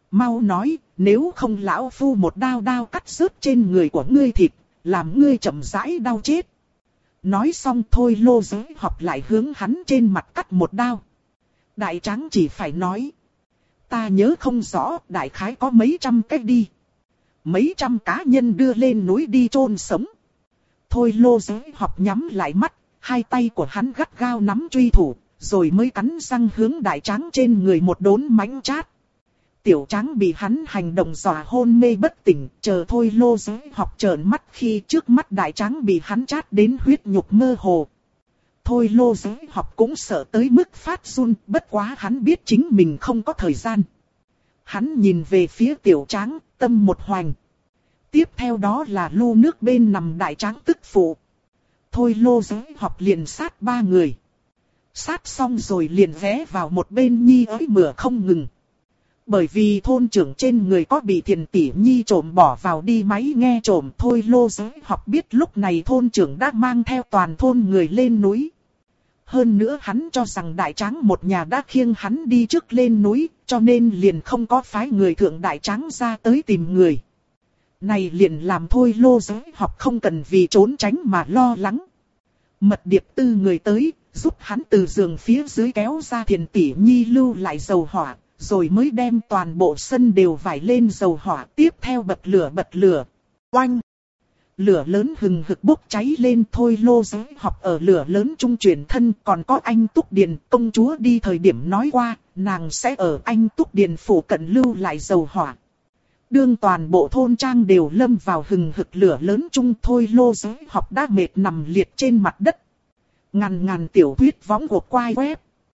Mau nói, nếu không lão phu một đao đao cắt rớt trên người của ngươi thịt, làm ngươi chậm rãi đau chết. Nói xong Thôi Lô Giới Học lại hướng hắn trên mặt cắt một đao. Đại tráng chỉ phải nói. Ta nhớ không rõ, đại khái có mấy trăm cái đi. Mấy trăm cá nhân đưa lên núi đi chôn sống. Thôi Lô Giới Học nhắm lại mắt, hai tay của hắn gắt gao nắm truy thủ, rồi mới cắn răng hướng đại tráng trên người một đốn mánh chát. Tiểu tráng bị hắn hành động dọa hôn mê bất tỉnh, chờ Thôi Lô Giới Học trợn mắt khi trước mắt đại tráng bị hắn chát đến huyết nhục mơ hồ. Thôi Lô Giới Học cũng sợ tới mức phát run, bất quá hắn biết chính mình không có thời gian. Hắn nhìn về phía tiểu tráng, tâm một hoành. Tiếp theo đó là lu nước bên nằm đại tráng tức phụ. Thôi Lô Giới Học liền sát ba người. Sát xong rồi liền ghé vào một bên nhi ới mửa không ngừng. Bởi vì thôn trưởng trên người có bị Thiền Tỷ Nhi trộm bỏ vào đi máy nghe trộm, Thôi Lô Giới Học biết lúc này thôn trưởng đã mang theo toàn thôn người lên núi. Hơn nữa hắn cho rằng đại tráng một nhà đã khiêng hắn đi trước lên núi, cho nên liền không có phái người thượng đại tráng ra tới tìm người. Này liền làm Thôi Lô Giới Học không cần vì trốn tránh mà lo lắng. Mật điệp tư người tới, giúp hắn từ giường phía dưới kéo ra Thiền Tỷ Nhi lưu lại dầu hỏa, rồi mới đem toàn bộ sân đều vải lên dầu hỏa, tiếp theo bật lửa. Oanh! Lửa lớn hừng hực bốc cháy lên. Thôi Lô Giới Học ở lửa lớn trung chuyển thân, còn có anh Túc Điền công chúa đi thời điểm nói qua, nàng sẽ ở anh Túc Điền phủ cận lưu lại dầu hỏa. Đương toàn bộ thôn trang đều lâm vào hừng hực lửa lớn chung, Thôi Lô Giới Học đã mệt nằm liệt trên mặt đất. Ngàn tiểu thuyết võng của quai web.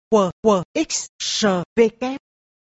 WXSVK.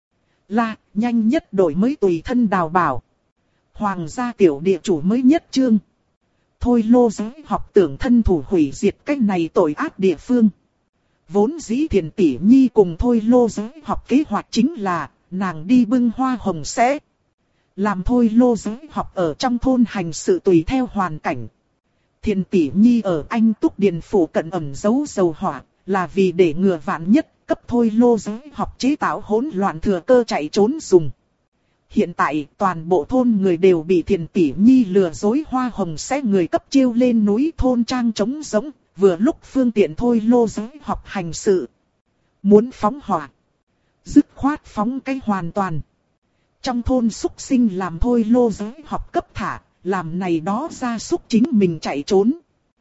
Là, nhanh nhất đổi mới tùy thân đào bảo. Hoàng gia tiểu địa chủ mới nhất chương. Thôi Lô Giới Học tưởng thân thủ hủy diệt cái này tội ác địa phương. Vốn dĩ Thiền Tỷ Nhi cùng Thôi Lô Giới Học kế hoạch chính là, nàng đi bưng hoa hồng sẽ. Làm Thôi Lô Giới Học ở trong thôn hành sự tùy theo hoàn cảnh. Thiền Tỷ Nhi ở anh Túc Điền phủ cận ẩn giấu dầu hỏa, là vì để ngừa vạn nhất, cấp Thôi Lô Giới Học chế tạo hỗn loạn thừa cơ chạy trốn dùng. Hiện tại toàn bộ thôn người đều bị Thiền Tỷ Nhi lừa dối, hoa hồng sẽ người cấp chiêu lên núi, thôn trang trống rỗng, vừa lúc phương tiện Thôi Lô Giới Học hành sự. Muốn phóng hỏa, dứt khoát phóng cái hoàn toàn. Trong thôn súc sinh làm Thôi Lô Giới Học cấp thả, làm này đó ra súc chính mình chạy trốn.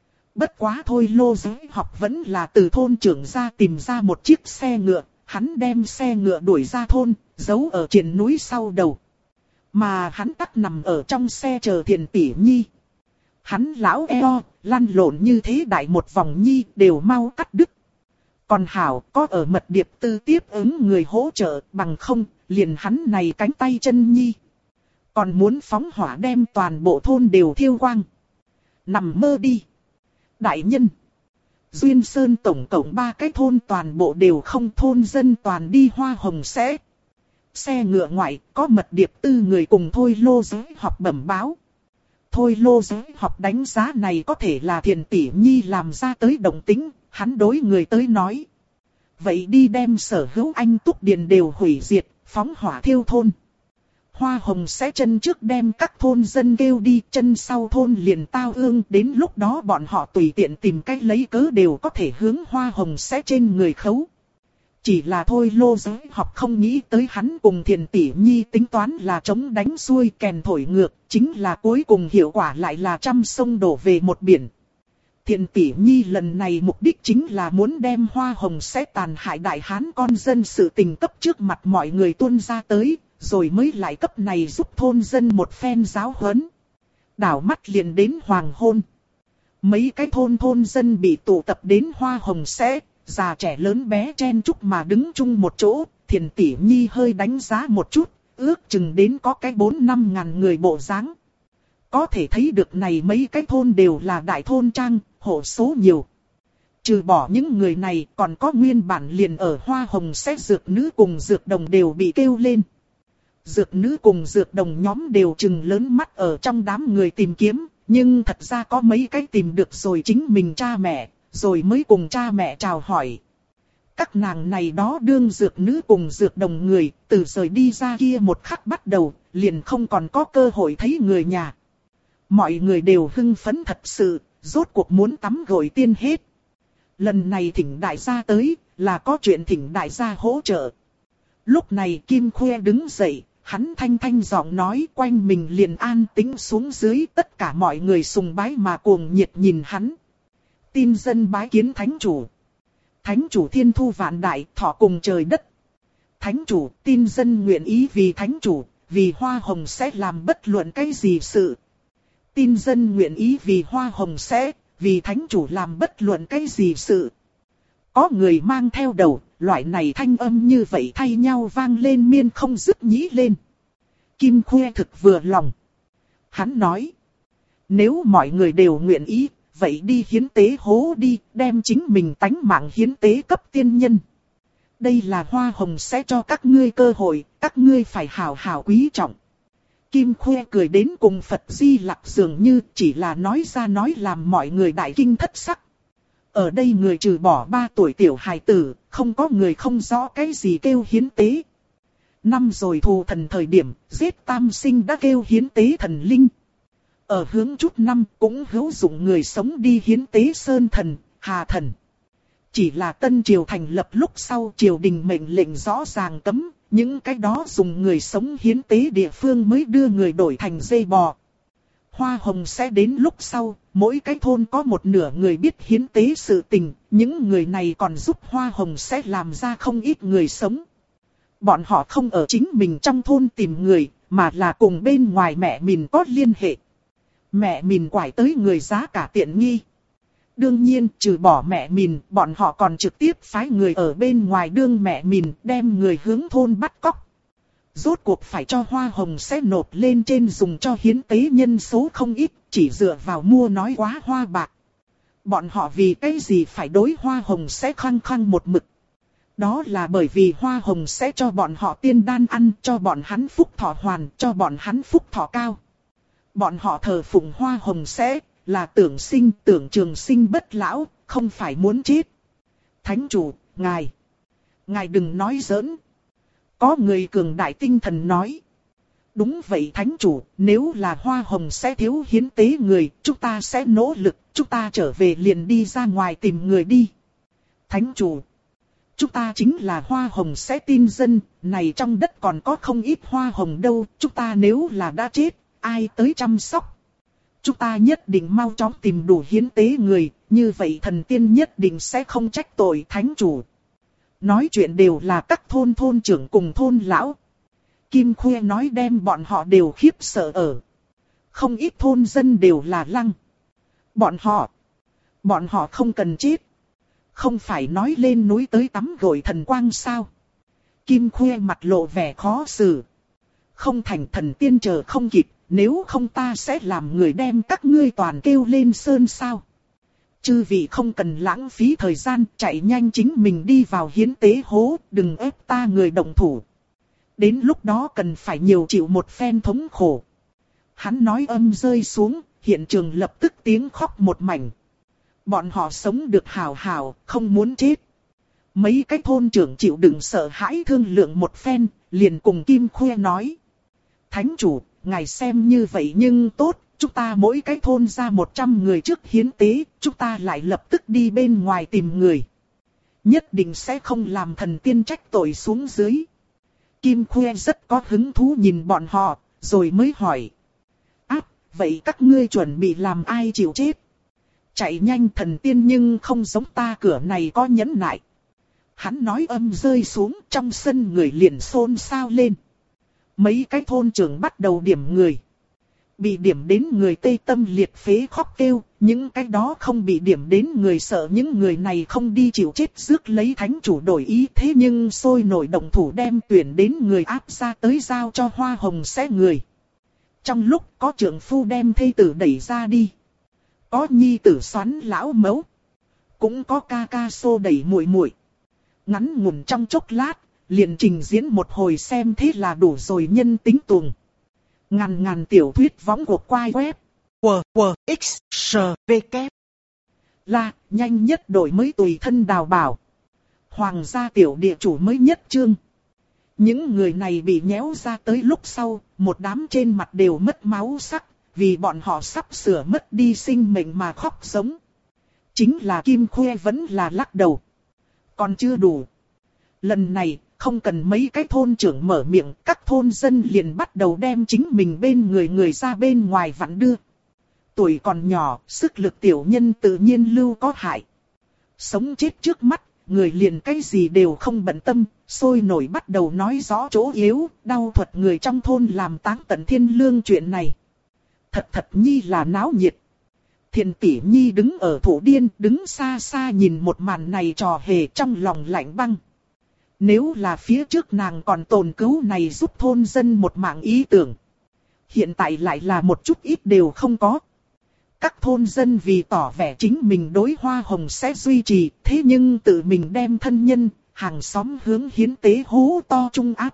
Bất quá Thôi Lô Giới Học vẫn là từ thôn trưởng ra tìm ra một chiếc xe ngựa, hắn đem xe ngựa đuổi ra thôn, giấu ở triền núi sau đầu. Mà hắn tắc nằm ở trong xe chờ Thiền Tỷ Nhi. Hắn lão eo, lăn lộn như thế đại một vòng nhi đều mau cắt đứt. Còn hảo có ở mật điệp tư tiếp ứng người hỗ trợ, bằng không, liền hắn này cánh tay chân nhi. Còn muốn phóng hỏa đem toàn bộ thôn đều thiêu quang. Nằm mơ đi. Đại nhân. Duyên Sơn tổng cộng 3 cái thôn toàn bộ đều không, thôn dân toàn đi hoa hồng sẽ. Xe ngựa ngoại có mật điệp tư người cùng Thôi Lô Giới Học bẩm báo. Thôi Lô Giới Học đánh giá này có thể là Thiền Tỷ Nhi làm ra tới động tính, hắn đối người tới nói. Vậy đi đem sở hữu anh Túc Điền đều hủy diệt, phóng hỏa thiêu thôn. Hoa hồng sẽ chân trước đem các thôn dân kêu đi, chân sau thôn liền tao ương, đến lúc đó bọn họ tùy tiện tìm cách lấy cớ đều có thể hướng hoa hồng sẽ trên người khấu. Chỉ là Thôi Lô Giới Học không nghĩ tới hắn cùng Thiền Tỷ Nhi tính toán là chống đánh xuôi kèn thổi ngược, chính là cuối cùng hiệu quả lại là trăm sông đổ về một biển. Thiền Tỷ Nhi lần này mục đích chính là muốn đem hoa hồng sẽ tàn hại đại hán con dân sự tình cấp trước mặt mọi người tuôn ra tới, rồi mới lại cấp này giúp thôn dân một phen giáo huấn. Đảo mắt liền đến hoàng hôn. Mấy cái thôn dân bị tụ tập đến hoa hồng sẽ, già trẻ lớn bé chen chúc mà đứng chung một chỗ. Thiền Tỷ Nhi hơi đánh giá một chút, ước chừng đến có cái 4-5 ngàn người bộ dáng. Có thể thấy được này mấy cái thôn đều là đại thôn trang, hộ số nhiều. Trừ bỏ những người này còn có nguyên bản liền ở hoa hồng sẽ dược nữ cùng dược đồng đều bị kêu lên. Dược nữ cùng dược đồng nhóm đều chừng lớn mắt ở trong đám người tìm kiếm, nhưng thật ra có mấy cái tìm được rồi chính mình cha mẹ, rồi mới cùng cha mẹ chào hỏi. Các nàng này đó đương dược nữ cùng dược đồng người, từ rời đi ra kia một khắc bắt đầu, liền không còn có cơ hội thấy người nhà. Mọi người đều hưng phấn thật sự, rốt cuộc muốn tắm gội tiên hết. Lần này thỉnh đại gia tới, là có chuyện thỉnh đại gia hỗ trợ. Lúc này Kim Khuê đứng dậy, hắn thanh thanh giọng nói, quanh mình liền an tĩnh xuống dưới, tất cả mọi người sùng bái mà cuồng nhiệt nhìn hắn. Tin dân bái kiến thánh chủ. Thánh chủ thiên thu vạn đại, thọ cùng trời đất. Thánh chủ, tin dân nguyện ý vì thánh chủ, vì hoa hồng sẽ làm bất luận cái gì sự. Tin dân nguyện ý vì hoa hồng sẽ, vì thánh chủ làm bất luận cái gì sự. Có người mang theo đầu, loại này thanh âm như vậy thay nhau vang lên miên không dứt nhĩ lên. Kim Khuê thực vừa lòng. Hắn nói, nếu mọi người đều nguyện ý, vậy đi hiến tế hố đi, đem chính mình tánh mạng hiến tế cấp tiên nhân. Đây là hoa hồng sẽ cho các ngươi cơ hội, các ngươi phải hào hào quý trọng. Kim Khuê cười đến cùng Phật Di Lặc dường như chỉ là nói ra nói làm mọi người đại kinh thất sắc. Ở đây người trừ bỏ 3 tuổi tiểu hài tử, không có người không rõ cái gì kêu hiến tế. Năm rồi thù thần thời điểm, giết tam sinh đã kêu hiến tế thần linh. Ở hướng chút năm cũng hữu dụng người sống đi hiến tế sơn thần, hà thần. Chỉ là tân triều thành lập lúc sau triều đình mệnh lệnh rõ ràng cấm, những cái đó dùng người sống hiến tế địa phương mới đưa người đổi thành dê bò. Hoa hồng sẽ đến lúc sau, mỗi cái thôn có một nửa người biết hiến tế sự tình, những người này còn giúp hoa hồng sẽ làm ra không ít người sống. Bọn họ không ở chính mình trong thôn tìm người, mà là cùng bên ngoài mẹ mình có liên hệ. Mẹ mình quải tới người giá cả tiện nghi. Đương nhiên, trừ bỏ mẹ mình, bọn họ còn trực tiếp phái người ở bên ngoài đương mẹ mình, đem người hướng thôn bắt cóc. Rốt cuộc phải cho hoa hồng sẽ nộp lên trên dùng cho hiến tế nhân số không ít, chỉ dựa vào mua nói quá hoa bạc. Bọn họ vì cái gì phải đối hoa hồng sẽ khăng khăng một mực. Đó là bởi vì hoa hồng sẽ cho bọn họ tiên đan ăn, cho bọn hắn phúc thọ hoàn, cho bọn hắn phúc thọ cao. Bọn họ thờ phụng hoa hồng sẽ là tưởng sinh, tưởng trường sinh bất lão, không phải muốn chết. Thánh chủ, ngài đừng nói giỡn. Có người cường đại tinh thần nói. Đúng vậy thánh chủ, nếu là hoa hồng sẽ thiếu hiến tế người, chúng ta sẽ nỗ lực, chúng ta trở về liền đi ra ngoài tìm người đi. Thánh chủ, chúng ta chính là hoa hồng sẽ tin dân, này trong đất còn có không ít hoa hồng đâu, chúng ta nếu là đã chết, ai tới chăm sóc. Chúng ta nhất định mau chóng tìm đủ hiến tế người, như vậy thần tiên nhất định sẽ không trách tội thánh chủ. Nói chuyện đều là các thôn trưởng cùng thôn lão. Kim Khuê nói đem bọn họ đều khiếp sợ ở. Không ít thôn dân đều là lăng. Bọn họ không cần chết. Không phải nói lên núi tới tắm gội thần quang sao. Kim Khuê mặt lộ vẻ khó xử. Không thành thần tiên chờ không kịp, nếu không ta sẽ làm người đem các ngươi toàn kêu lên sơn sao. Chư vị không cần lãng phí thời gian, chạy nhanh chính mình đi vào hiến tế hố, đừng ép ta người động thủ. Đến lúc đó cần phải nhiều chịu một phen thống khổ. Hắn nói âm rơi xuống, hiện trường lập tức tiếng khóc một mảnh. Bọn họ sống được hào hào, không muốn chết. Mấy cái thôn trưởng chịu đựng sợ hãi thương lượng một phen, liền cùng Kim Khuê nói. Thánh chủ, ngài xem như vậy nhưng tốt, chúng ta mỗi cái thôn ra 100 người trước hiến tế, chúng ta lại lập tức đi bên ngoài tìm người. Nhất định sẽ không làm thần tiên trách tội xuống dưới. Kim Khuê rất có hứng thú nhìn bọn họ, rồi mới hỏi. Vậy các ngươi chuẩn bị làm ai chịu chết? Chạy nhanh thần tiên nhưng không giống ta cửa này có nhẫn nại. Hắn nói âm rơi xuống trong sân người liền xôn xao lên. Mấy cái thôn trưởng bắt đầu điểm người. Bị điểm đến người tê tâm liệt phế khóc kêu, những cái đó không bị điểm đến người sợ những người này không đi chịu chết rước lấy thánh chủ đổi ý thế nhưng sôi nổi động thủ đem tuyển đến người áp ra tới giao cho hoa hồng sẽ người. Trong lúc có trưởng phu đem thê tử đẩy ra đi. Có nhi tử xoắn lão mẫu. Cũng có ca ca xô đẩy muội muội. Ngắn ngủn trong chốc lát, liền trình diễn một hồi xem thế là đủ rồi nhân tính tuồng. Ngàn tiểu thuyết võng cuộc quay web. W, X, S, V, K. Là, nhanh nhất đổi mới tùy thân đào bảo. Hoàng gia tiểu địa chủ mới nhất chương. Những người này bị nhéo ra tới lúc sau, một đám trên mặt đều mất máu sắc, vì bọn họ sắp sửa mất đi sinh mệnh mà khóc giống. Chính là Kim Khuê vẫn là lắc đầu. Còn chưa đủ. Lần này, không cần mấy cái thôn trưởng mở miệng, các thôn dân liền bắt đầu đem chính mình bên người ra bên ngoài vặn đưa. Tuổi còn nhỏ, sức lực tiểu nhân tự nhiên lưu có hại. Sống chết trước mắt, người liền cái gì đều không bận tâm, sôi nổi bắt đầu nói rõ chỗ yếu, đau thuật người trong thôn làm táng tận thiên lương chuyện này. Thật nhi là náo nhiệt. Thiền tỷ nhi đứng ở thổ điên, đứng xa xa nhìn một màn này trò hề trong lòng lạnh băng. Nếu là phía trước nàng còn tồn cứu này giúp thôn dân một mạng ý tưởng. Hiện tại lại là một chút ít đều không có. Các thôn dân vì tỏ vẻ chính mình đối hoa hồng sẽ duy trì, thế nhưng tự mình đem thân nhân, hàng xóm hướng hiến tế hố to trung áp.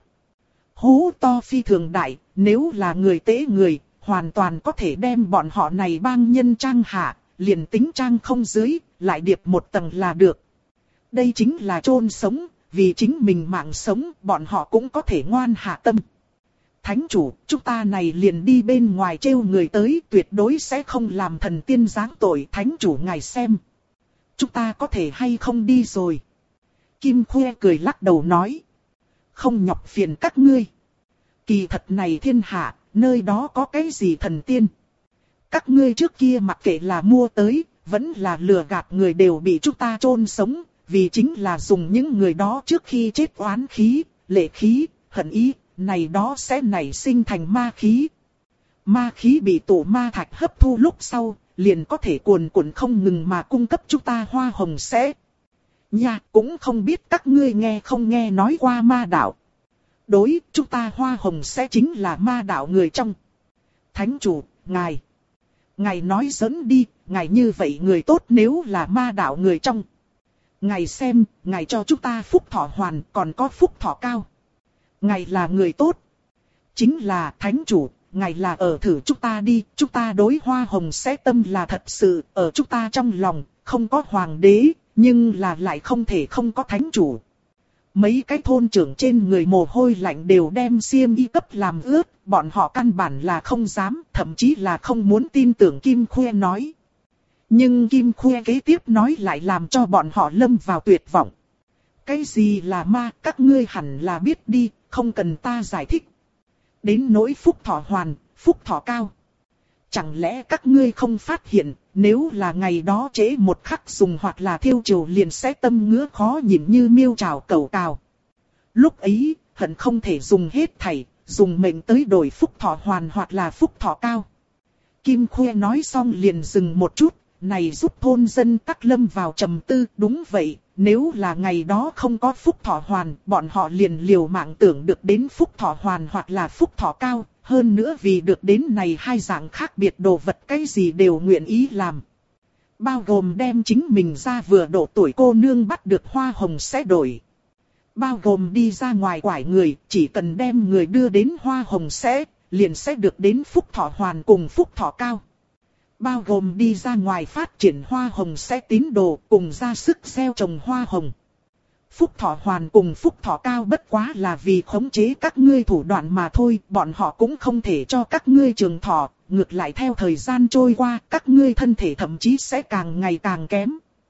Hố to phi thường đại, nếu là người tế người, hoàn toàn có thể đem bọn họ này bang nhân trang hạ, liền tính trang không dưới, lại điệp một tầng là được. Đây chính là chôn sống, vì chính mình mạng sống, bọn họ cũng có thể ngoan hạ tâm. Thánh chủ, chúng ta này liền đi bên ngoài trêu người tới, tuyệt đối sẽ không làm thần tiên giáng tội. Thánh chủ ngài xem. Chúng ta có thể hay không đi rồi. Kim Khuê cười lắc đầu nói. Không nhọc phiền các ngươi. Kỳ thật này thiên hạ, nơi đó có cái gì thần tiên. Các ngươi trước kia mặc kệ là mua tới, vẫn là lừa gạt người đều bị chúng ta chôn sống. Vì chính là dùng những người đó trước khi chết oán khí, lệ khí, hận ý. Này đó sẽ nảy sinh thành ma khí. Ma khí bị tổ ma thạch hấp thu lúc sau, liền có thể cuồn cuộn không ngừng mà cung cấp chúng ta hoa hồng sẽ. Nha, cũng không biết các ngươi nghe không nghe nói qua ma đạo. Đối, chúng ta hoa hồng sẽ chính là ma đạo người trong. Thánh chủ, ngài. Ngài nói giỡn đi, ngài như vậy người tốt nếu là ma đạo người trong. Ngài xem, ngài cho chúng ta phúc thọ hoàn còn có phúc thọ cao. Ngài là người tốt. Chính là thánh chủ, ngài là ở thử chúng ta đi, chúng ta đối hoa hồng sẽ tâm là thật sự, ở chúng ta trong lòng, không có hoàng đế, nhưng là lại không thể không có thánh chủ. Mấy cái thôn trưởng trên người mồ hôi lạnh đều đem xiêm y cấp làm ướt, bọn họ căn bản là không dám, thậm chí là không muốn tin tưởng Kim Khuê nói. Nhưng Kim Khuê kế tiếp nói lại làm cho bọn họ lâm vào tuyệt vọng. Cái gì là ma, các ngươi hẳn là biết đi, không cần ta giải thích. Đến nỗi phúc thọ hoàn, phúc thọ cao. Chẳng lẽ các ngươi không phát hiện, nếu là ngày đó trễ một khắc dùng hoặc là thiêu triều liền sẽ tâm ngứa khó nhìn như miêu trào cẩu cào. Lúc ấy, hận không thể dùng hết thảy, dùng mệnh tới đổi phúc thọ hoàn hoặc là phúc thọ cao. Kim Khuê nói xong liền dừng một chút, này giúp thôn dân tắc lâm vào trầm tư, đúng vậy. Nếu là ngày đó không có phúc thọ hoàn, bọn họ liền liều mạng tưởng được đến phúc thọ hoàn hoặc là phúc thọ cao. Hơn nữa vì được đến này hai dạng khác biệt đồ vật cái gì đều nguyện ý làm. Bao gồm đem chính mình ra vừa độ tuổi cô nương bắt được hoa hồng sẽ đổi. Bao gồm đi ra ngoài quải người, chỉ cần đem người đưa đến hoa hồng sẽ, liền sẽ được đến phúc thọ hoàn cùng phúc thọ cao. Bao gồm đi ra ngoài phát triển hoa hồng sẽ tín đồ cùng ra sức gieo trồng hoa hồng. Phúc thọ hoàn cùng phúc thọ cao bất quá là vì khống chế các ngươi thủ đoạn mà thôi. Bọn họ cũng không thể cho các ngươi trường thọ. Ngược lại theo thời gian trôi qua các ngươi thân thể thậm chí sẽ càng ngày càng kém.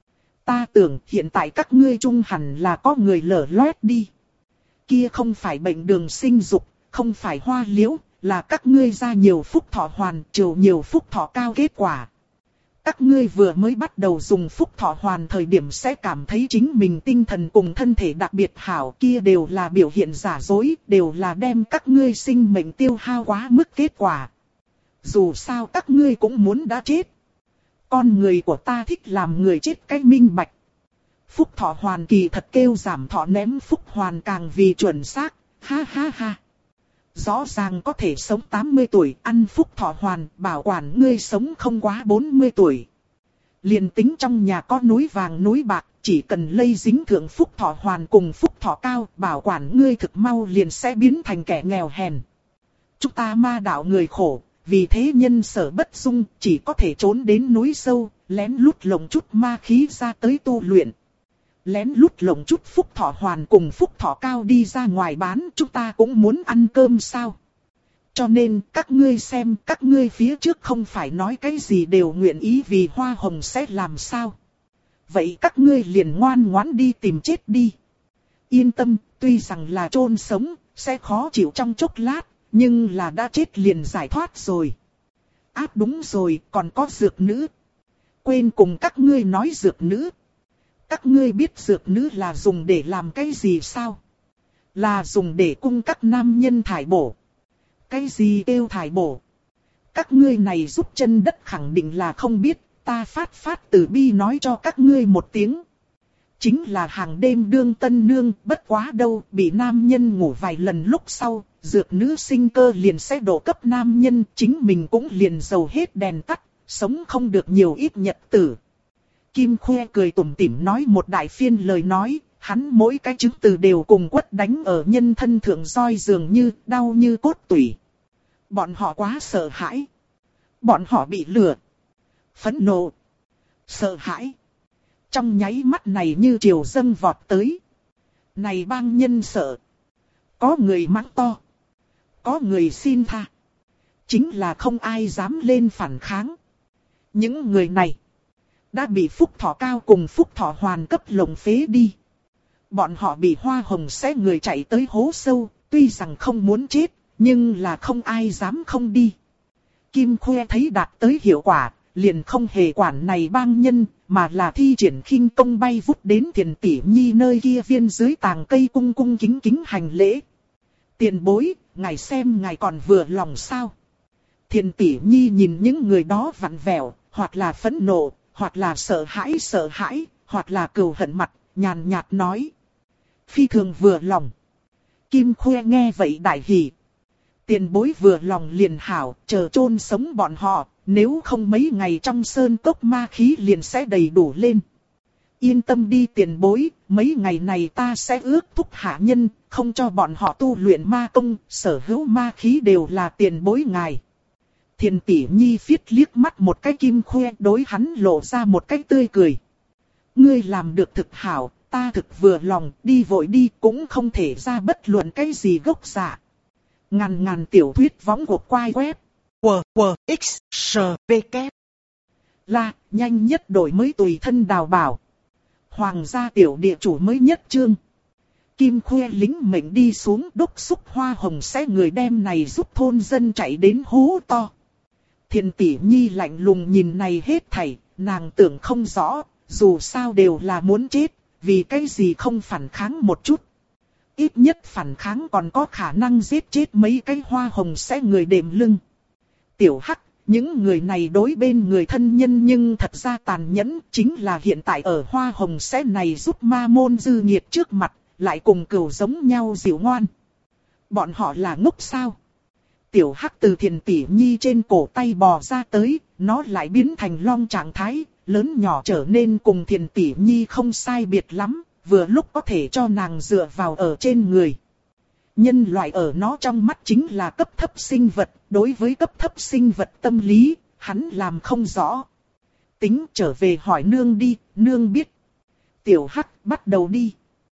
Ta tưởng hiện tại các ngươi trung hẳn là có người lở loét đi. Kia không phải bệnh đường sinh dục, không phải hoa liễu. Là các ngươi ra nhiều phúc thọ hoàn, trừ nhiều phúc thọ cao kết quả. Các ngươi vừa mới bắt đầu dùng phúc thọ hoàn thời điểm sẽ cảm thấy chính mình tinh thần cùng thân thể đặc biệt hảo, kia đều là biểu hiện giả dối, đều là đem các ngươi sinh mệnh tiêu hao quá mức kết quả. Dù sao các ngươi cũng muốn đã chết. Con người của ta thích làm người chết cái minh bạch. Phúc thọ hoàn kỳ thật kêu giảm thọ ném phúc hoàn càng vì chuẩn xác, ha ha ha. Rõ ràng có thể sống 80 tuổi, ăn phúc thọ hoàn, bảo quản ngươi sống không quá 40 tuổi. Liền tính trong nhà có núi vàng núi bạc, chỉ cần lây dính thượng phúc thọ hoàn cùng phúc thọ cao, bảo quản ngươi thực mau liền sẽ biến thành kẻ nghèo hèn. Chúng ta ma đạo người khổ, vì thế nhân sở bất dung, chỉ có thể trốn đến núi sâu, lén lút lồng chút ma khí ra tới tu luyện. lén lút lộng chút phúc thọ hoàn cùng phúc thọ cao đi ra ngoài bán, chúng ta cũng muốn ăn cơm sao. Cho nên các ngươi xem, các ngươi phía trước không phải nói cái gì đều nguyện ý vì hoa hồng sẽ làm sao. Vậy các ngươi liền ngoan ngoãn đi tìm chết đi. Yên tâm, tuy rằng là chôn sống, sẽ khó chịu trong chốc lát, nhưng là đã chết liền giải thoát rồi. Đúng rồi, còn có dược nữ. Quên cùng các ngươi nói dược nữ. Các ngươi biết dược nữ là dùng để làm cái gì sao? Là dùng để cung các nam nhân thải bổ. Cái gì kêu thải bổ? Các ngươi này giúp chân đất khẳng định là không biết, ta phát từ bi nói cho các ngươi một tiếng. Chính là hàng đêm đương tân nương, bất quá đâu, bị nam nhân ngủ vài lần lúc sau, dược nữ sinh cơ liền sẽ độ cấp nam nhân, chính mình cũng liền dầu hết đèn tắt, sống không được nhiều ít nhật tử. Kim Khuê cười tủm tỉm nói một đại phiên lời nói, hắn mỗi cái chứng từ đều cùng quất đánh ở nhân thân thượng roi dường như, đau như cốt tủy. Bọn họ quá sợ hãi. Bọn họ bị lừa. Phẫn nộ. Sợ hãi. Trong nháy mắt này như triều dâng vọt tới. Này bang nhân sợ. Có người mắng to. Có người xin tha. Chính là không ai dám lên phản kháng. Những người này đã bị phúc thọ cao cùng phúc thọ hoàn cấp lồng phế đi. Bọn họ bị hoa hồng xé người chạy tới hố sâu, tuy rằng không muốn chết, nhưng là không ai dám không đi. Kim Khuê thấy đạt tới hiệu quả, liền không hề quản này bang nhân, mà là thi triển khinh công bay vút đến Thiền Tỷ Nhi nơi kia viên dưới tàng cây cung cung kính kính hành lễ. Tiền bối, ngài xem ngài còn vừa lòng sao? Thiền Tỷ Nhi nhìn những người đó vặn vẹo, hoặc là phẫn nộ, hoặc là sợ hãi, hoặc là cừu hận mặt, nhàn nhạt nói. Phi thường vừa lòng. Kim Khuê nghe vậy đại hỉ. Tiền bối vừa lòng liền hảo, chờ chôn sống bọn họ, nếu không mấy ngày trong sơn cốc ma khí liền sẽ đầy đủ lên. Yên tâm đi tiền bối, mấy ngày này ta sẽ ước thúc hạ nhân, không cho bọn họ tu luyện ma công, sở hữu ma khí đều là tiền bối ngài. Thiền Tỷ Nhi phiết liếc mắt một cái Kim Khuê, đối hắn lộ ra một cái tươi cười. Ngươi làm được thực hảo, ta thực vừa lòng, đi vội đi cũng không thể ra bất luận cái gì gốc dạ. Ngàn tiểu thuyết võng của quai web. WWXSPK. Là, nhanh nhất đổi mới tùy thân đào bảo. Hoàng gia tiểu địa chủ mới nhất chương. Kim Khuê lính mệnh đi xuống đốc xúc hoa hồng sẽ người đem này giúp thôn dân chạy đến hố to. Thiền Tỷ Nhi lạnh lùng nhìn này hết thảy, nàng tưởng không rõ, dù sao đều là muốn chết, vì cái gì không phản kháng một chút. Ít nhất phản kháng còn có khả năng giết chết mấy cái hoa hồng sẽ người đệm lưng. Tiểu Hắc, những người này đối bên người thân nhân nhưng thật ra tàn nhẫn, chính là hiện tại ở hoa hồng sẽ này giúp ma môn dư nhiệt trước mặt, lại cùng cừu giống nhau dịu ngoan. Bọn họ là ngốc sao? Tiểu Hắc từ Thiền Tỷ Nhi trên cổ tay bò ra tới, nó lại biến thành long trạng thái, lớn nhỏ trở nên cùng Thiền Tỷ Nhi không sai biệt lắm, vừa lúc có thể cho nàng dựa vào ở trên người. Nhân loại ở nó trong mắt chính là cấp thấp sinh vật, đối với cấp thấp sinh vật tâm lý, hắn làm không rõ. Tính trở về hỏi nương đi, nương biết. Tiểu Hắc bắt đầu đi.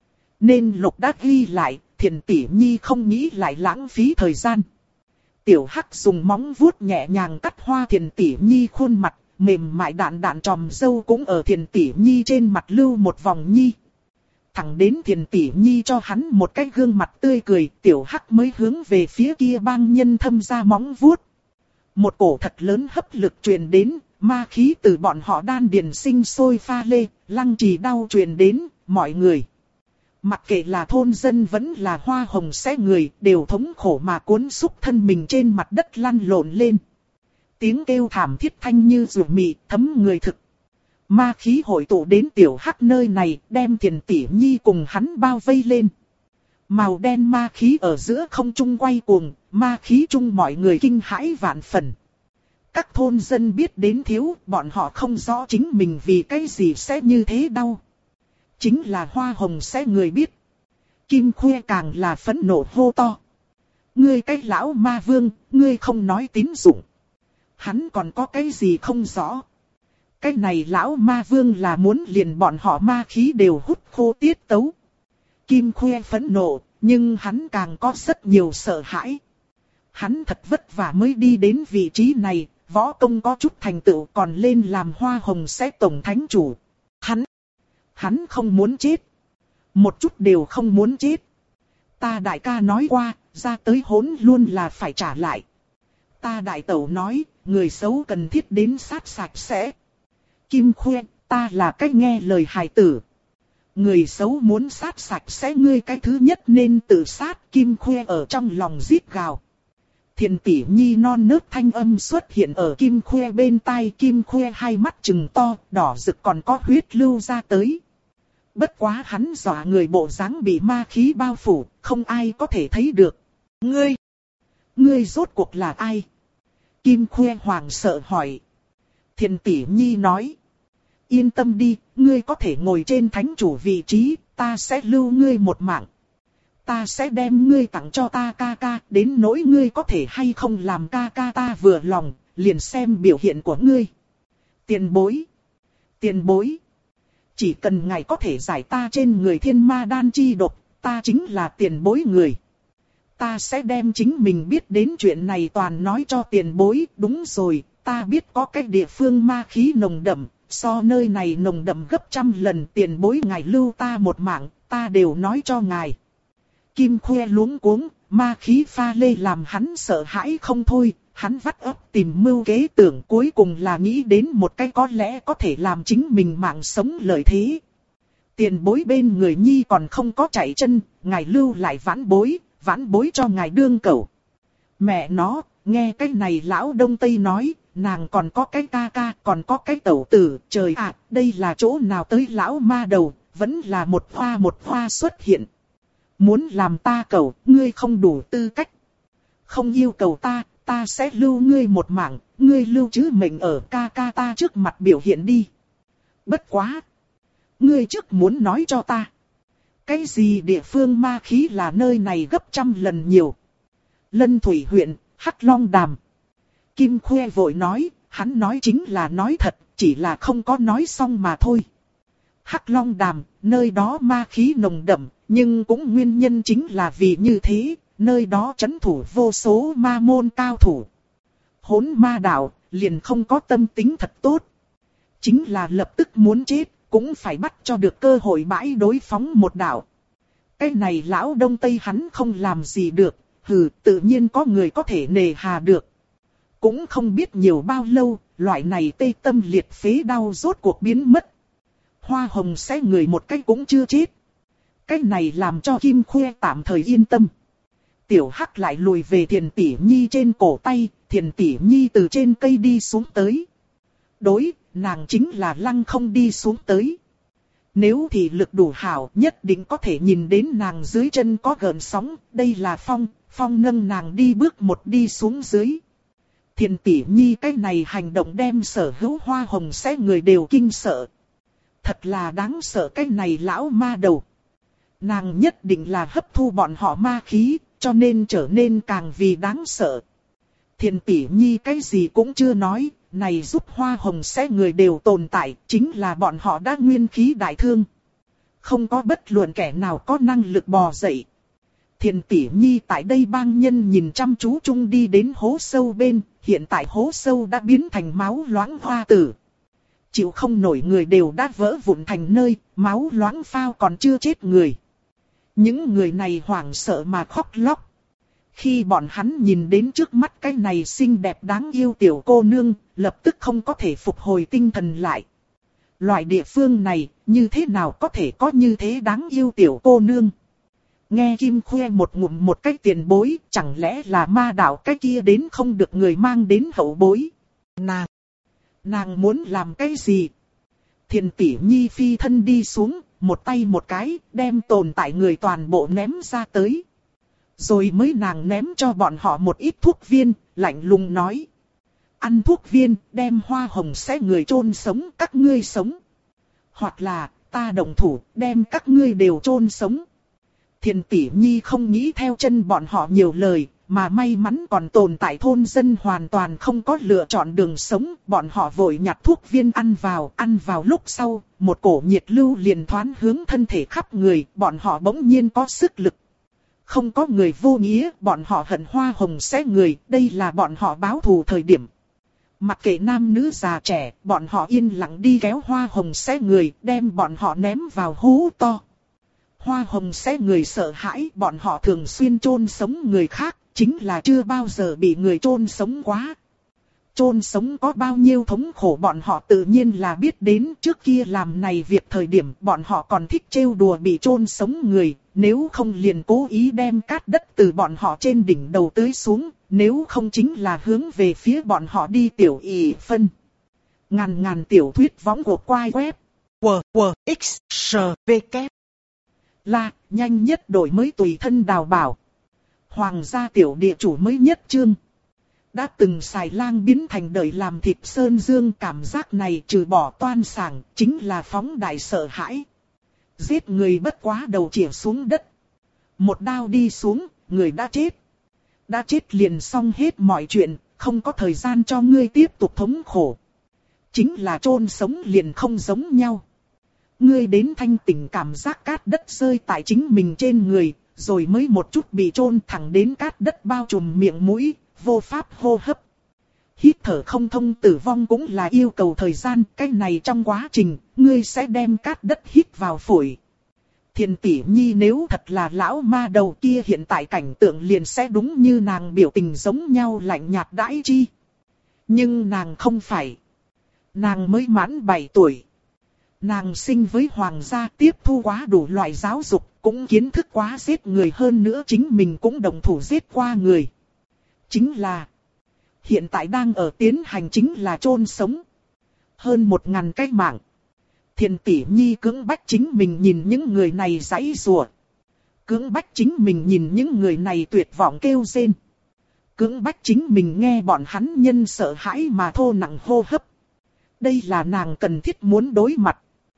Nên Lục đã ghi lại, Thiền Tỷ Nhi không nghĩ lại lãng phí thời gian. Tiểu Hắc dùng móng vuốt nhẹ nhàng cắt hoa Thiền Tỷ Nhi khuôn mặt, mềm mại đạn tròm dâu cũng ở Thiền Tỷ Nhi trên mặt lưu một vòng nhi. Thẳng đến Thiền Tỷ Nhi cho hắn một cái gương mặt tươi cười, Tiểu Hắc mới hướng về phía kia bang nhân thâm ra móng vuốt. Một cổ thật lớn hấp lực truyền đến, ma khí từ bọn họ đan điền sinh sôi pha lê, lăng trì đau truyền đến, mọi người. Mặc kệ là thôn dân vẫn là hoa hồng sẽ người, đều thống khổ mà cuốn xúc thân mình trên mặt đất lăn lộn lên. Tiếng kêu thảm thiết thanh như rượu mị, thấm người thực. Ma khí hội tụ đến Tiểu Hắc nơi này, đem Thiền Tỷ Nhi cùng hắn bao vây lên. Màu đen ma khí ở giữa không trung quay cuồng, ma khí chung mọi người kinh hãi vạn phần. Các thôn dân biết đến thiếu, bọn họ không rõ chính mình vì cái gì sẽ như thế đau. Chính là hoa hồng sẽ người biết. Kim Khuê càng là phẫn nộ hô to. Ngươi cái lão ma vương, ngươi không nói tín dụng. Hắn còn có cái gì không rõ. Cái này lão ma vương là muốn liền bọn họ ma khí đều hút khô tiết tấu. Kim Khuê phẫn nộ, nhưng hắn càng có rất nhiều sợ hãi. Hắn thật vất vả mới đi đến vị trí này, võ công có chút thành tựu còn lên làm Hoa Hồng sẽ tổng thánh chủ. Hắn không muốn chết. Một chút đều không muốn chết. Ta đại ca nói qua, ra tới hỗn luôn là phải trả lại. Ta đại tẩu nói, người xấu cần thiết đến sát sạch sẽ. Kim Khuê, ta là cách nghe lời hài tử. Người xấu muốn sát sạch sẽ ngươi cái thứ nhất nên tự sát. Kim Khuê ở trong lòng rít gào. Thiền tỷ nhi non nớt thanh âm xuất hiện ở Kim Khuê bên tai. Kim Khuê hai mắt trừng to, đỏ rực còn có huyết lưu ra tới. Bất quá hắn dọa người bộ dáng bị ma khí bao phủ, không ai có thể thấy được. Ngươi rốt cuộc là ai? Kim Khuê hoảng sợ hỏi. Thiền tỷ nhi nói. Yên tâm đi, ngươi có thể ngồi trên thánh chủ vị trí, ta sẽ lưu ngươi một mạng. Ta sẽ đem ngươi tặng cho ta ca ca, đến nỗi ngươi có thể hay không làm ca ca ta vừa lòng, liền xem biểu hiện của ngươi. Tiền bối. Chỉ cần ngài có thể giải ta trên người thiên ma đan chi độc, ta chính là tiền bối người. Ta sẽ đem chính mình biết đến chuyện này toàn nói cho tiền bối. Đúng rồi, ta biết có cái địa phương ma khí nồng đậm, so nơi này nồng đậm gấp 100 lần. Tiền bối ngài lưu ta một mạng, ta đều nói cho ngài. Kim Khuê luống cuống, ma khí pha lê làm hắn sợ hãi không thôi. Hắn vắt óc tìm mưu kế tưởng cuối cùng là nghĩ đến một cái có lẽ có thể làm chính mình mạng sống lợi thế. Tiền bối bên người nhi còn không có chạy chân, ngài lưu lại vãn bối cho ngài đương cẩu. Mẹ nó, nghe cái này lão Đông Tây nói, nàng còn có cái ca ca, còn có cái tẩu tử. Trời ạ, đây là chỗ nào tới lão ma đầu, vẫn là một hoa xuất hiện. Muốn làm ta cẩu, ngươi không đủ tư cách. Không yêu cầu ta sẽ lưu ngươi một mạng, ngươi lưu trữ mệnh ở ca ca ta trước mặt biểu hiện đi. Bất quá. Ngươi trước muốn nói cho ta. Cái gì địa phương ma khí là nơi này gấp 100 lần nhiều. Lân Thủy huyện, Hắc Long Đàm. Kim Khuê vội nói, hắn nói chính là nói thật, chỉ là không có nói xong mà thôi. Hắc Long Đàm, nơi đó ma khí nồng đậm, nhưng cũng nguyên nhân chính là vì như thế, nơi đó trấn thủ vô số ma môn cao thủ. Hỗn ma đạo, liền không có tâm tính thật tốt. Chính là lập tức muốn chết, cũng phải bắt cho được cơ hội bãi đối phóng một đạo. Cái này lão Đông Tây hắn không làm gì được, tự nhiên có người có thể nề hà được. Cũng không biết nhiều bao lâu, loại này tê tâm liệt phế đau rốt cuộc biến mất. Hoa Hồng sẽ người một cái cũng chưa chết. Cái này làm cho Kim Khuê tạm thời yên tâm. Tiểu Hắc lại lùi về Thiền Tỷ Nhi trên cổ tay, Thiền Tỷ Nhi từ trên cây đi xuống tới. Đối, nàng chính là lăng không đi xuống tới. Nếu thì lực đủ hảo, nhất định có thể nhìn đến nàng dưới chân có gợn sóng, đây là phong nâng nàng đi bước một đi xuống dưới. Thiền Tỷ Nhi cái này hành động đem sở hữu Hoa Hồng sẽ người đều kinh sợ. Thật là đáng sợ cái này lão ma đầu. Nàng nhất định là hấp thu bọn họ ma khí, cho nên trở nên càng vì đáng sợ. Thiền Tỷ Nhi cái gì cũng chưa nói, này giúp Hoa Hồng sẽ người đều tồn tại, chính là bọn họ đã nguyên khí đại thương. Không có bất luận kẻ nào có năng lực bò dậy. Thiền Tỷ Nhi tại đây bang nhân nhìn chăm chú chung đi đến hố sâu bên, hiện tại hố sâu đã biến thành máu loãng hoa tử. Chịu không nổi người đều đã vỡ vụn thành nơi, máu loãng phao còn chưa chết người. Những người này hoảng sợ mà khóc lóc. Khi bọn hắn nhìn đến trước mắt cái này xinh đẹp đáng yêu tiểu cô nương, lập tức không có thể phục hồi tinh thần lại. Loại địa phương này, như thế nào có thể có như thế đáng yêu tiểu cô nương? Nghe Kim Khuê một ngụm một cái tiền bối, chẳng lẽ là ma đạo cái kia đến không được người mang đến hậu bối? Nàng muốn làm cái gì? Thiền Tỷ Nhi phi thân đi xuống, một tay một cái, đem tồn tại người toàn bộ ném ra tới. Rồi mới nàng ném cho bọn họ một ít thuốc viên, lạnh lùng nói. Ăn thuốc viên, đem Hoa Hồng sẽ người chôn sống, các ngươi sống. Hoặc là, ta động thủ, đem các ngươi đều chôn sống. Thiền Tỷ Nhi không nghĩ theo chân bọn họ nhiều lời, mà may mắn còn tồn tại thôn dân hoàn toàn không có lựa chọn đường sống, bọn họ vội nhặt thuốc viên ăn vào lúc sau, một cổ nhiệt lưu liền thoáng hướng thân thể khắp người, bọn họ bỗng nhiên có sức lực. Không có người vô nghĩa, bọn họ hận Hoa Hồng xé người, đây là bọn họ báo thù thời điểm. Mặc kệ nam nữ già trẻ, bọn họ yên lặng đi kéo Hoa Hồng xé người, đem bọn họ ném vào hố to. Hoa Hồng xé người sợ hãi, bọn họ thường xuyên chôn sống người khác, chính là chưa bao giờ bị người chôn sống quá. Chôn sống có bao nhiêu thống khổ bọn họ tự nhiên là biết đến, trước kia làm này việc thời điểm bọn họ còn thích trêu đùa bị chôn sống người, nếu không liền cố ý đem cát đất từ bọn họ trên đỉnh đầu tưới xuống, nếu không chính là hướng về phía bọn họ đi tiểu ỷ phân. Ngàn tiểu thuyết võng của quai web. WWXSVK. Là, nhanh nhất đổi mới tùy thân đào bảo. Hoàng gia tiểu địa chủ mới nhất chương. Đã từng xài lang biến thành đời làm thịt sơn dương, cảm giác này trừ bỏ toan sảng, chính là phóng đại sợ hãi. Giết người bất quá đầu chĩa xuống đất. Một đao đi xuống, người đã chết. Đã chết liền xong hết mọi chuyện, không có thời gian cho ngươi tiếp tục thống khổ. Chính là chôn sống liền không giống nhau. Ngươi đến thanh tỉnh cảm giác cát đất rơi tại chính mình trên người, rồi mới một chút bị chôn thẳng đến cát đất bao trùm miệng mũi, vô pháp hô hấp. Hít thở không thông tử vong cũng là yêu cầu thời gian, cái này trong quá trình, ngươi sẽ đem cát đất hít vào phổi. Thiền tỷ nhi nếu thật là lão ma đầu kia hiện tại cảnh tượng liền sẽ đúng như nàng biểu tình giống nhau lạnh nhạt đãi chi. Nhưng nàng không phải. Nàng mới mãn 7 tuổi. Nàng sinh với hoàng gia, tiếp thu quá đủ loại giáo dục, cũng kiến thức quá giết người, hơn nữa chính mình cũng đồng thủ giết qua người. Chính là, hiện tại đang ở tiến hành chính là chôn sống. Hơn 1000 cái mạng. Thiền tỷ nhi cưỡng bách chính mình nhìn những người này giãy giụa. Cưỡng bách chính mình nhìn những người này tuyệt vọng kêu rên. Cưỡng bách chính mình nghe bọn hắn nhân sợ hãi mà thô nặng hô hấp. Đây là nàng cần thiết muốn đối mặt.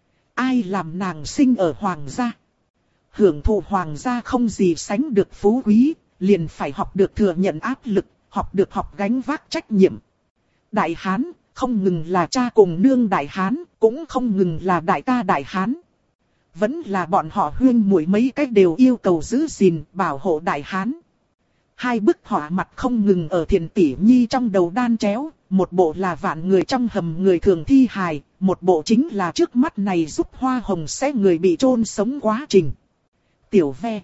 Ai làm nàng sinh ở hoàng gia? Hưởng thụ hoàng gia không gì sánh được phú quý, liền phải học được thừa nhận áp lực, học được học gánh vác trách nhiệm. Đại Hán, không ngừng là cha cùng nương Đại Hán, cũng không ngừng là đại ca Đại Hán. Vẫn là bọn họ huyên muội mấy cách đều yêu cầu giữ gìn, bảo hộ Đại Hán. Hai bức họa mặt không ngừng ở Thiền tỷ nhi trong đầu đan chéo, một bộ là vạn người trong hầm người thường thi hài, một bộ chính là trước mắt này giúp Hoa Hồng xé người bị chôn sống quá trình. Tiểu ve.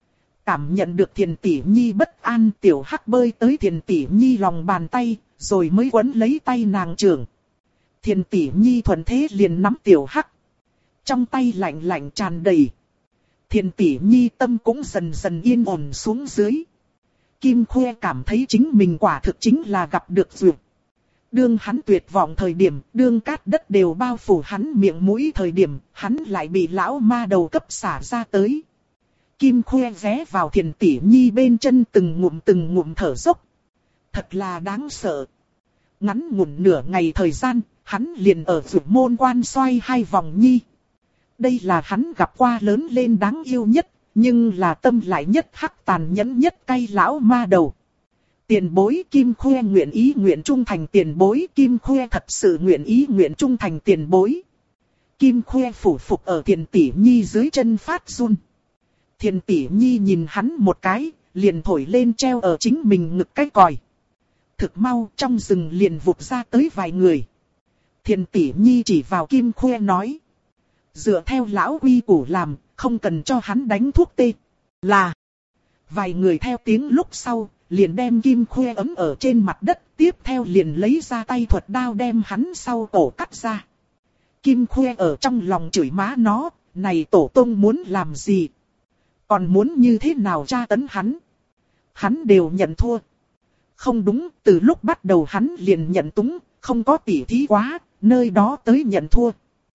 Cảm nhận được Thiền tỷ nhi bất an, tiểu hắc bơi tới Thiền tỷ nhi lòng bàn tay, rồi mới quấn lấy tay nàng trưởng. Thiền tỷ nhi thuận thế liền nắm tiểu hắc. Trong tay lạnh lạnh tràn đầy. Thiền tỷ nhi tâm cũng dần dần yên ổn xuống dưới. Kim Khuê cảm thấy chính mình quả thực chính là gặp được duyệt. Đương hắn tuyệt vọng thời điểm, đương cát đất đều bao phủ hắn miệng mũi thời điểm, hắn lại bị lão ma đầu cấp xả ra tới. Kim Khuê ghé vào Thiền tỷ nhi bên chân từng ngụm thở dốc. Thật là đáng sợ. Ngắn ngủn nửa ngày thời gian, hắn liền ở Dược Môn Quan xoay 2 vòng nhi. Đây là hắn gặp qua lớn lên đáng yêu nhất, nhưng là tâm lại nhất hắc tàn nhẫn nhất cay lão ma đầu. Tiền bối Kim Khuê nguyện ý nguyện trung thành, tiền bối Kim Khuê thật sự nguyện ý nguyện trung thành, tiền bối. Kim Khuê phủ phục ở Thiền tỷ nhi dưới chân phát run. Thiền tỷ nhi nhìn hắn một cái, liền thổi lên treo ở chính mình ngực cái còi. Thực mau trong rừng liền vụt ra tới vài người. Thiền tỷ nhi chỉ vào Kim Khuê nói. Dựa theo lão quy củ làm, không cần cho hắn đánh thuốc tê. Là. Vài người theo tiếng lúc sau, liền đem Kim Khuê ấm ở trên mặt đất. Tiếp theo liền lấy ra tay thuật đao đem hắn sau cổ cắt ra. Kim Khuê ở trong lòng chửi má nó, này tổ tông muốn làm gì? Còn muốn như thế nào tra tấn hắn? Hắn đều nhận thua. Không đúng, từ lúc bắt đầu hắn liền nhận túng, không có tỉ thí quá, nơi đó tới nhận thua.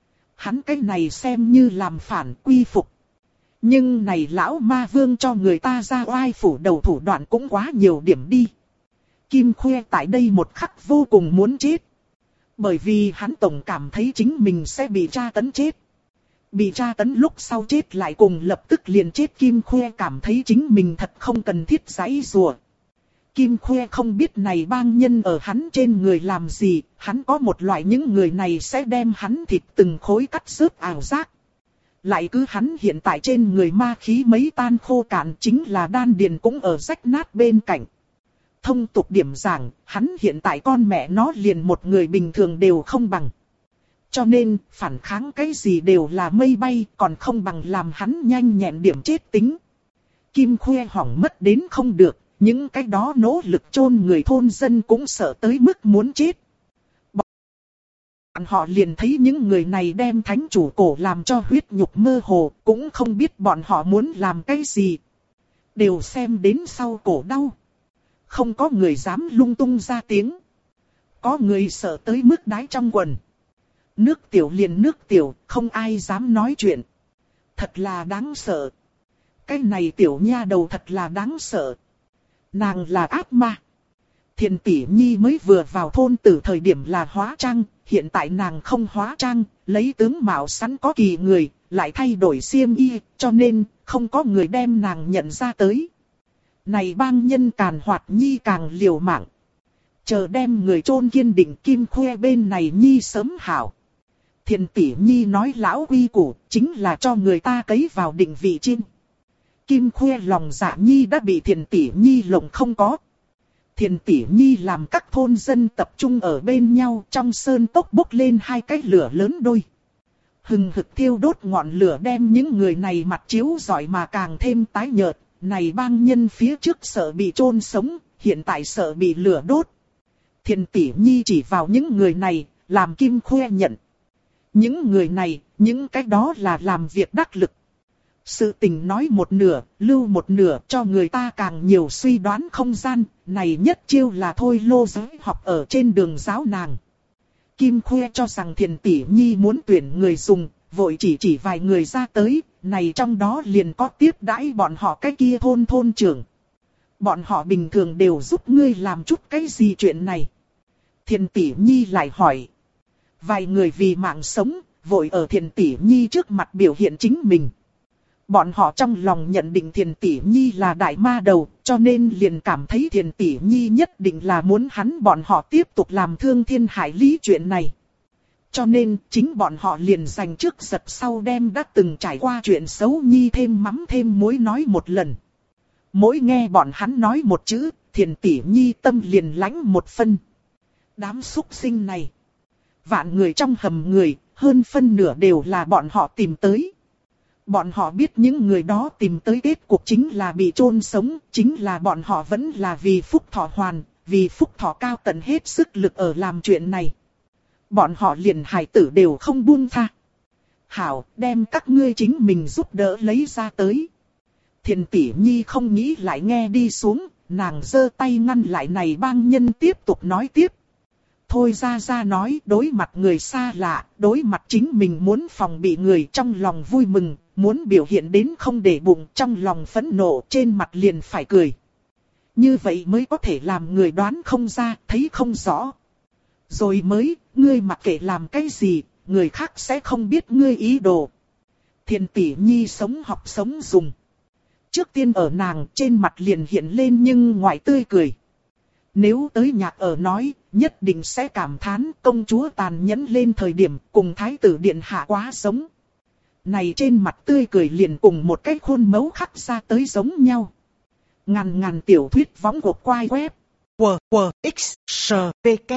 Hắn cái này xem như làm phản quy phục. Nhưng này lão ma vương cho người ta ra oai phủ đầu thủ đoạn cũng quá nhiều điểm đi. Kim Khuê tại đây một khắc vô cùng muốn chết. Bởi vì hắn tổng cảm thấy chính mình sẽ bị tra tấn chết. Bị tra tấn lúc sau chết lại cùng lập tức liền chết. Kim Khuê cảm thấy chính mình thật không cần thiết giãy giụa. Kim Khuê không biết này bang nhân ở hắn trên người làm gì, hắn có một loại những người này sẽ đem hắn thịt từng khối cắt rớt ảo giác. Lại cứ hắn hiện tại trên người ma khí mấy tan khô cạn, chính là đan điền cũng ở rách nát bên cạnh. Thông tục điểm giảng, hắn hiện tại con mẹ nó liền một người bình thường đều không bằng. Cho nên, phản kháng cái gì đều là mây bay, còn không bằng làm hắn nhanh nhẹn điểm chết tính. Kim Khuê hỏng mất đến không được, những cái đó nỗ lực chôn người thôn dân cũng sợ tới mức muốn chết. Bọn họ liền thấy những người này đem thánh chủ cổ làm cho huyết nhục mơ hồ, cũng không biết bọn họ muốn làm cái gì. Đều xem đến sau cổ đau. Không có người dám lung tung ra tiếng. Có người sợ tới mức đái trong quần. Nước tiểu liền nước tiểu, không ai dám nói chuyện. Thật là đáng sợ. Cái này tiểu nha đầu thật là đáng sợ. Nàng là ác ma. Thiền tỷ nhi mới vừa vào thôn từ thời điểm là hóa trang, hiện tại nàng không hóa trang, lấy tướng mạo sẵn có kỳ người, lại thay đổi xiêm y, cho nên không có người đem nàng nhận ra tới. Này bang nhân càn hoạt nhi càng liều mạng. Chờ đem người chôn kiên định Kim Khuê bên này nhi sớm hảo. Thiền tỷ nhi nói lão quy củ, chính là cho người ta cấy vào định vị chim. Kim Khuê lòng dạ nhi đã bị thiền tỷ nhi lộng không có. Thiền tỷ nhi làm các thôn dân tập trung ở bên nhau, trong sơn tốc bốc lên hai cái lửa lớn đôi. Hừng hực thiêu đốt ngọn lửa đem những người này mặt chiếu rọi mà càng thêm tái nhợt. Này bang nhân phía trước sợ bị chôn sống, hiện tại sợ bị lửa đốt. Thiền tỷ nhi chỉ vào những người này, làm Kim Khuê nhận. Những người này, những cái đó là làm việc đắc lực. Sự tình nói một nửa, lưu một nửa cho người ta càng nhiều suy đoán không gian, này nhất chiêu là thôi lô giới học ở trên đường giáo nàng. Kim Khuê cho rằng thiền tỷ nhi muốn tuyển người dùng, vội chỉ vài người ra tới, này trong đó liền có tiếp đãi bọn họ cái kia thôn trưởng. Bọn họ bình thường đều giúp ngươi làm chút cái gì chuyện này. Thiền tỷ nhi lại hỏi. Vài người vì mạng sống, vội ở thiền tỷ nhi trước mặt biểu hiện chính mình. Bọn họ trong lòng nhận định thiền tỷ nhi là đại ma đầu, cho nên liền cảm thấy thiền tỷ nhi nhất định là muốn hắn bọn họ tiếp tục làm thương thiên hại lý chuyện này. Cho nên chính bọn họ liền dành trước giật sau đem đã từng trải qua chuyện xấu nhi thêm mắm thêm muối nói một lần. Mỗi nghe bọn hắn nói một chữ, thiền tỷ nhi tâm liền lãnh một phân. Đám súc sinh này. Vạn người trong hầm người, hơn phân nửa đều là bọn họ tìm tới. Bọn họ biết những người đó tìm tới kết cục chính là bị chôn sống, chính là bọn họ vẫn là vì phúc thọ hoàn, vì phúc thọ cao tận hết sức lực ở làm chuyện này. Bọn họ liền hài tử đều không buông tha. Hảo, đem các ngươi chính mình giúp đỡ lấy ra tới. Thiền tỷ nhi không nghĩ lại nghe đi xuống, nàng giơ tay ngăn lại này bang nhân tiếp tục nói tiếp. Thôi ra nói đối mặt người xa lạ, đối mặt chính mình muốn phòng bị người trong lòng vui mừng, muốn biểu hiện đến không để bụng trong lòng phẫn nộ trên mặt liền phải cười. Như vậy mới có thể làm người đoán không ra, thấy không rõ. Rồi mới, ngươi mặc kệ làm cái gì, người khác sẽ không biết ngươi ý đồ. Thiền tỷ nhi sống học sống dùng. Trước tiên ở nàng trên mặt liền hiện lên nhưng ngoài tươi cười. Nếu tới nhạc ở nói, nhất định sẽ cảm thán công chúa tàn nhẫn lên thời điểm cùng thái tử điện hạ quá giống. Này trên mặt tươi cười liền cùng một cái khuôn mẫu khắc ra tới giống nhau. Ngàn tiểu thuyết võng của quai web. X, S, P, K.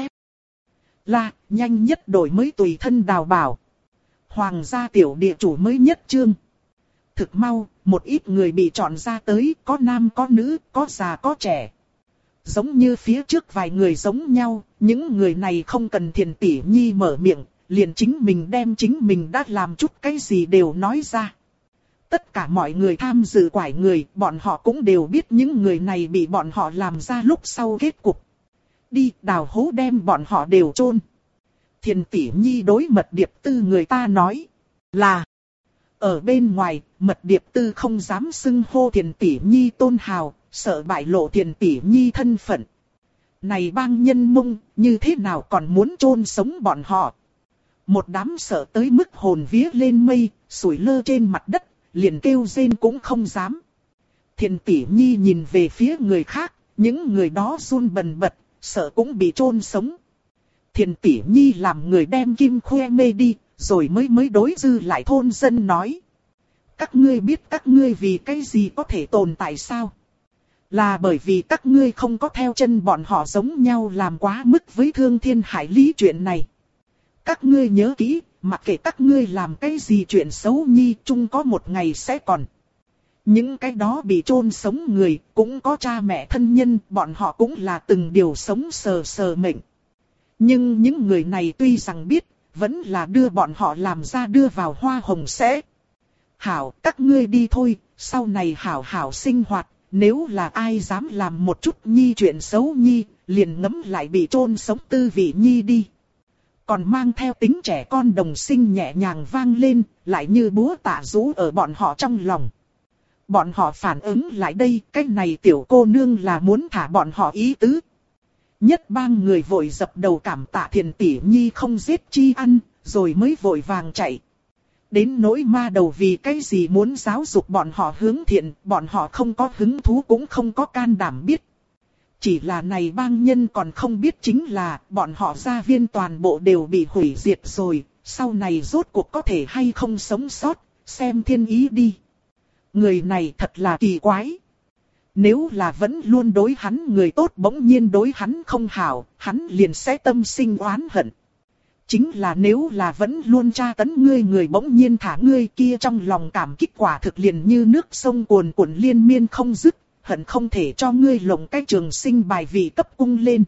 Là, nhanh nhất đổi mới tùy thân đào bảo. Hoàng gia tiểu địa chủ mới nhất chương. Thực mau, một ít người bị chọn ra tới, có nam có nữ, có già có trẻ. Giống như phía trước vài người giống nhau, những người này không cần thiền tỷ nhi mở miệng, liền chính mình đem chính mình đã làm chút cái gì đều nói ra. Tất cả mọi người tham dự quải người, bọn họ cũng đều biết những người này bị bọn họ làm ra lúc sau kết cục. Đi đào hố đem bọn họ đều chôn. Thiền tỷ nhi đối mật điệp tư người ta nói là. Ở bên ngoài, mật điệp tư không dám xưng hô thiền tỷ nhi tôn hào, sợ bại lộ thiền tỷ nhi thân phận. Này bang nhân Mông, như thế nào còn muốn chôn sống bọn họ? Một đám sợ tới mức hồn vía lên mây, sủi lơ trên mặt đất, liền kêu rên cũng không dám. Thiền tỷ nhi nhìn về phía người khác, Những người đó run bần bật, sợ cũng bị chôn sống. Thiền tỷ nhi làm người đem kim khoe mê đi, rồi mới đối dư lại thôn dân nói. Các ngươi biết các ngươi vì cái gì có thể tồn tại sao? Là bởi vì các ngươi không có theo chân bọn họ giống nhau làm quá mức với thương thiên hại lý chuyện này. Các ngươi nhớ kỹ, mặc kệ các ngươi làm cái gì chuyện xấu nhi, chung có một ngày sẽ còn. Những cái đó bị chôn sống người, cũng có cha mẹ thân nhân, bọn họ cũng là từng điều sống sờ sờ mệnh. Nhưng những người này tuy rằng biết, vẫn là đưa bọn họ làm ra đưa vào hoa hồng sẽ. Hảo, các ngươi đi thôi, sau này hảo hảo sinh hoạt, nếu là ai dám làm một chút nhi chuyện xấu nhi, liền ngấm lại bị chôn sống tư vị nhi đi. Còn mang theo tính trẻ con đồng sinh nhẹ nhàng vang lên, lại như búa tạ rũ ở bọn họ trong lòng. Bọn họ phản ứng lại đây, cái này tiểu cô nương là muốn thả bọn họ ý tứ. Nhất bang người vội dập đầu cảm tạ Thiền tỷ nhi không giết chi ăn, rồi mới vội vàng chạy. Đến nỗi ma đầu vì cái gì muốn giáo dục bọn họ hướng thiện, bọn họ không có hứng thú cũng không có can đảm biết. Chỉ là này bang nhân còn không biết chính là bọn họ gia viên toàn bộ đều bị hủy diệt rồi, sau này rốt cuộc có thể hay không sống sót, xem thiên ý đi. Người này thật là kỳ quái. Nếu là vẫn luôn đối hắn người tốt bỗng nhiên đối hắn không hảo, hắn liền sẽ tâm sinh oán hận. Chính là nếu là vẫn luôn tra tấn ngươi người bỗng nhiên thả ngươi kia trong lòng cảm kích quả thực liền như nước sông cuồn cuộn liên miên không dứt, hận không thể cho ngươi lồng cái trường sinh bài vị cấp cung lên.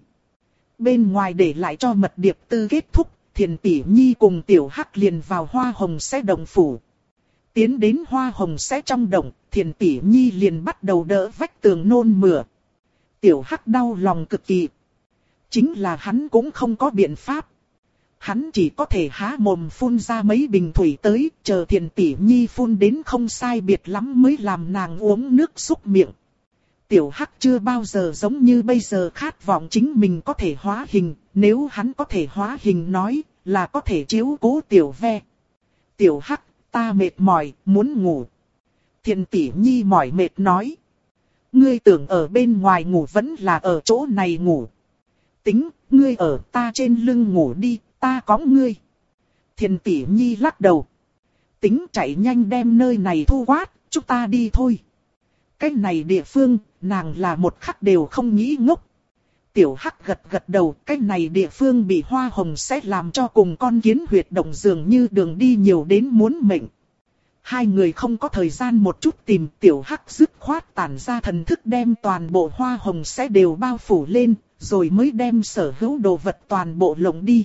Bên ngoài để lại cho mật điệp tư kết thúc, Thiền tỷ nhi cùng tiểu hắc liền vào hoa hồng sẽ động phủ. Tiến đến hoa hồng sẽ trong động, Thiền tỷ nhi liền bắt đầu đỡ vách tường nôn mửa. Tiểu hắc đau lòng cực kỳ. Chính là hắn cũng không có biện pháp. Hắn chỉ có thể há mồm phun ra mấy bình thủy tới, chờ Thiền tỷ nhi phun đến không sai biệt lắm mới làm nàng uống nước súc miệng. Tiểu hắc chưa bao giờ giống như bây giờ khát vọng chính mình có thể hóa hình, nếu hắn có thể hóa hình nói là có thể chiếu cố tiểu ve. Tiểu hắc, ta mệt mỏi, muốn ngủ. Thiền tỷ nhi mỏi mệt nói. Ngươi tưởng ở bên ngoài ngủ vẫn là ở chỗ này ngủ. Tính, ngươi ở ta trên lưng ngủ đi, ta cõng ngươi. Thiền tỷ nhi lắc đầu. Tính chạy nhanh đem nơi này thu quát, chúng ta đi thôi. Cái này địa phương, nàng là một khắc đều không nghĩ ngốc. Tiểu hắc gật gật đầu, cái này địa phương bị hoa hồng sẽ làm cho cùng con kiến huyệt động dường như đường đi nhiều đến muốn mệnh. Hai người không có thời gian một chút tìm, tiểu hắc dứt khoát tản ra thần thức đem toàn bộ hoa hồng sẽ đều bao phủ lên, rồi mới đem sở hữu đồ vật toàn bộ lồng đi.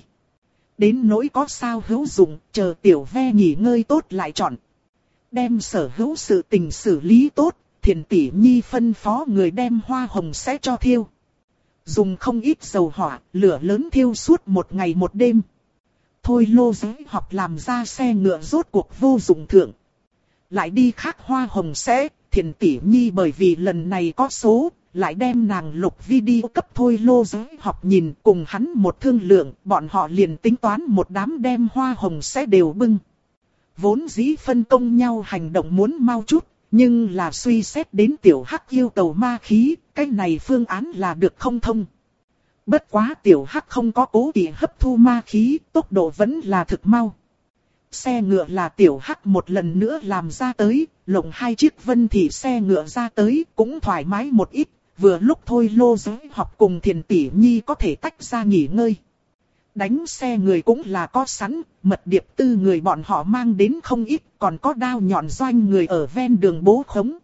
Đến nỗi có sao hữu dụng, chờ tiểu ve nghỉ ngơi tốt lại chọn. Đem sở hữu sự tình xử lý tốt, Thiền tỷ nhi phân phó người đem hoa hồng sẽ cho thiêu. Dùng không ít dầu hỏa, lửa lớn thiêu suốt một ngày một đêm. Thôi lô giới học làm ra xe ngựa rốt cuộc vô dụng thượng. Lại đi khác hoa hồng sẽ, Thiền tỷ nhi bởi vì lần này có số, lại đem nàng lục video cấp thôi lô giới học nhìn cùng hắn một thương lượng, bọn họ liền tính toán một đám đem hoa hồng sẽ đều bưng. Vốn dĩ phân công nhau hành động muốn mau chút, nhưng là suy xét đến tiểu hắc yêu cầu ma khí, cái này phương án là được không thông. Bất quá tiểu hắc không có cố kỵ hấp thu ma khí, tốc độ vẫn là thực mau. Xe ngựa là tiểu hắc một lần nữa làm ra tới, lộng hai chiếc vân thị xe ngựa ra tới cũng thoải mái một ít, vừa lúc thôi lô giới học cùng Thiền tỷ nhi có thể tách ra nghỉ ngơi. Đánh xe người cũng là có sẵn, mật điệp tư người bọn họ mang đến không ít, còn có đao nhọn doanh người ở ven đường bố khống.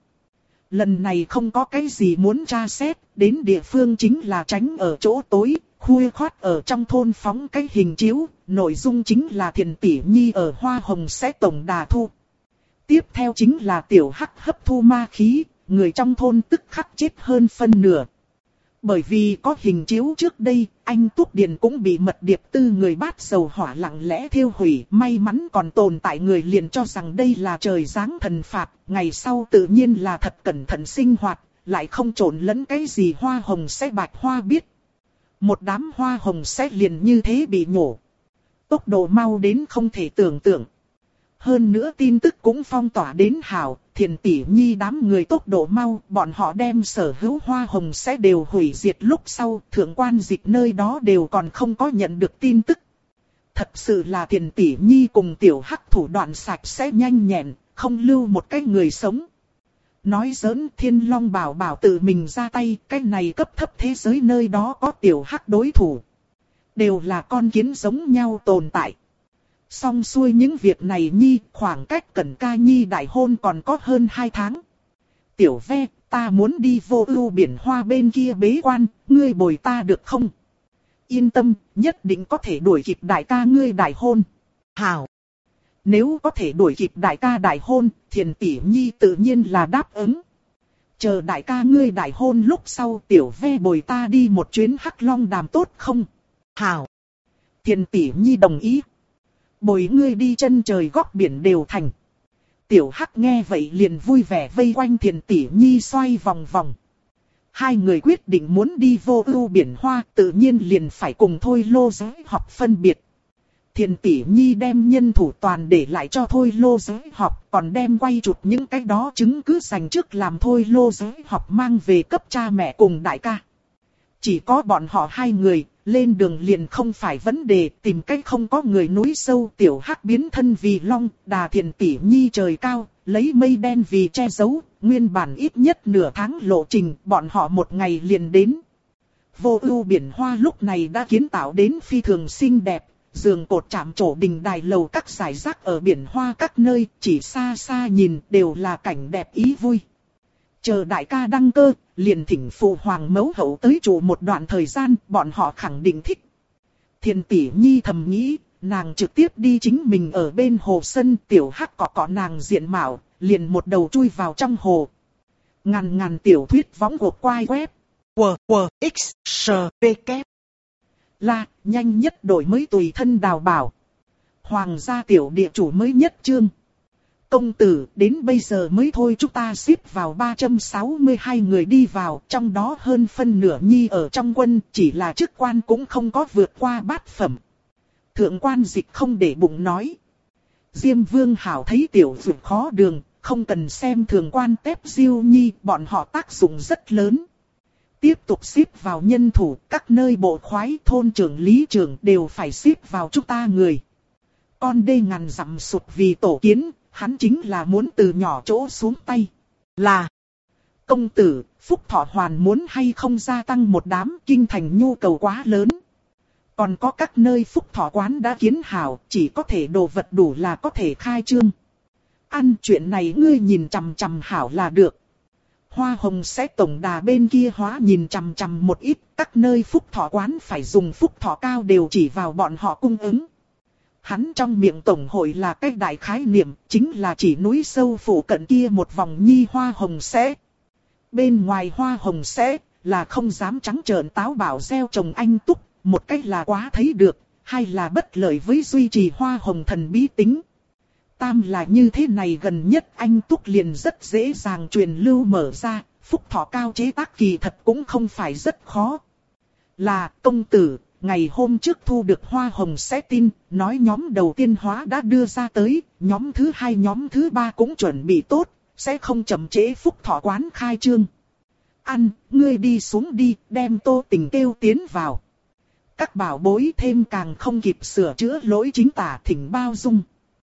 Lần này không có cái gì muốn tra xét, đến địa phương chính là tránh ở chỗ tối, khuya khoát ở trong thôn phóng cái hình chiếu, nội dung chính là Thiền tỷ nhi ở hoa hồng sẽ tổng đà thu. Tiếp theo chính là tiểu hắc hấp thu ma khí, người trong thôn tức khắc chết hơn phân nửa. Bởi vì có hình chiếu trước đây, anh Túc Điền cũng bị mật điệp tư người bát dầu hỏa lặng lẽ thiêu hủy. May mắn còn tồn tại người liền cho rằng đây là trời giáng thần phạt. Ngày sau tự nhiên là thật cẩn thận sinh hoạt, lại không trộn lẫn cái gì hoa hồng sẽ bạch hoa biết. Một đám hoa hồng sẽ liền như thế bị nhổ. Tốc độ mau đến không thể tưởng tượng. Hơn nữa tin tức cũng phong tỏa đến hảo, Thiền tỷ nhi đám người tốc độ mau, bọn họ đem sở hữu hoa hồng sẽ đều hủy diệt lúc sau, thượng quan dịch nơi đó đều còn không có nhận được tin tức. Thật sự là Thiền tỷ nhi cùng tiểu hắc thủ đoạn sạch sẽ nhanh nhẹn, không lưu một cái người sống. Nói giỡn, Thiên Long bảo bảo tự mình ra tay, cái này cấp thấp thế giới nơi đó có tiểu hắc đối thủ. Đều là con kiến giống nhau tồn tại. Xong xuôi những việc này nhi, khoảng cách Cẩn Ca nhi đại hôn còn có hơn 2 tháng. Tiểu ve, ta muốn đi vô ưu biển hoa bên kia bế quan, ngươi bồi ta được không? Yên tâm, nhất định có thể đuổi kịp đại ca ngươi đại hôn. Hảo! Nếu có thể đuổi kịp đại ca đại hôn, Thiền tỷ nhi tự nhiên là đáp ứng. Chờ đại ca ngươi đại hôn lúc sau tiểu ve bồi ta đi một chuyến Hắc Long đàm tốt không? Hảo! Thiền tỷ nhi đồng ý. Bồi ngươi đi chân trời góc biển đều thành. Tiểu Hắc nghe vậy liền vui vẻ vây quanh Thiền tỷ nhi xoay vòng vòng. Hai người quyết định muốn đi vô ưu biển hoa, tự nhiên liền phải cùng Thôi Lô Giới học phân biệt. Thiền tỷ nhi đem nhân thủ toàn để lại cho Thôi Lô Giới học, còn đem quay chụp những cái đó chứng cứ dành trước làm Thôi Lô Giới học mang về cấp cha mẹ cùng đại ca. Chỉ có bọn họ hai người, lên đường liền không phải vấn đề, tìm cách không có người núi sâu. Tiểu Hắc biến thân vì long, đà Thiền tỷ nhi trời cao, lấy mây đen vì che giấu, nguyên bản ít nhất nửa tháng lộ trình, bọn họ một ngày liền đến. Vô ưu biển hoa lúc này đã kiến tạo đến phi thường xinh đẹp, giường cột chạm trổ đình đài lầu các giải rác ở biển hoa các nơi, chỉ xa xa nhìn đều là cảnh đẹp ý vui. Chờ đại ca đăng cơ, liền thỉnh phụ hoàng mẫu hậu tới trụ một đoạn thời gian, bọn họ khẳng định thích. Thiền tỷ nhi thầm nghĩ, nàng trực tiếp đi chính mình ở bên hồ sân, tiểu Hắc cọ nàng diện mạo, liền một đầu chui vào trong hồ. Ngàn tiểu thuyết võng gộp quai web. WXSPK là nhanh nhất đổi mới tùy thân đào bảo. Hoàng gia tiểu địa chủ mới nhất chương. Công tử, đến bây giờ mới thôi chúng ta xếp vào 362 người đi vào, trong đó hơn phân nửa nhi ở trong quân, chỉ là chức quan cũng không có vượt qua bát phẩm. Thượng quan dịch không để bụng nói. Diêm Vương hảo thấy tiểu dược khó đường, không cần xem thường quan tép diêu nhi, bọn họ tác dụng rất lớn. Tiếp tục xếp vào nhân thủ, các nơi bộ khoái, thôn trưởng, lý trưởng đều phải xếp vào chúng ta người. Con đê ngàn dặm sụt vì tổ kiến, hắn chính là muốn từ nhỏ chỗ xuống tay. Là công tử, Phúc Thọ Hoàn muốn hay không gia tăng một đám, kinh thành nhu cầu quá lớn. Còn có các nơi Phúc Thọ quán đã kiến hảo, chỉ có thể đồ vật đủ là có thể khai trương. Ăn chuyện này ngươi nhìn chằm chằm hảo là được. Hoa hồng sẽ tổng đà bên kia hóa nhìn chằm chằm một ít, các nơi Phúc Thọ quán phải dùng Phúc Thọ cao đều chỉ vào bọn họ cung ứng. Hắn trong miệng tổng hội là cái đại khái niệm, chính là chỉ núi sâu phủ cận kia một vòng nhi hoa hồng sẽ. Bên ngoài hoa hồng sẽ, là không dám trắng trợn táo bảo gieo trồng anh túc, một cách là quá thấy được, hai là bất lợi với duy trì hoa hồng thần bí tính. Tam là như thế này gần nhất anh túc liền rất dễ dàng truyền lưu mở ra, Phúc Thọ cao chế tác kỳ thật cũng không phải rất khó. Là công tử. Ngày hôm trước thu được hoa hồng sẽ tin, nói nhóm đầu tiên hóa đã đưa ra tới, nhóm thứ hai nhóm thứ ba cũng chuẩn bị tốt, sẽ không chậm trễ Phúc Thọ quán khai trương. Ăn, ngươi đi xuống đi, đem Tô Tình kêu tiến vào. Các bảo bối thêm càng không kịp sửa chữa lỗi chính tả thỉnh bao dung.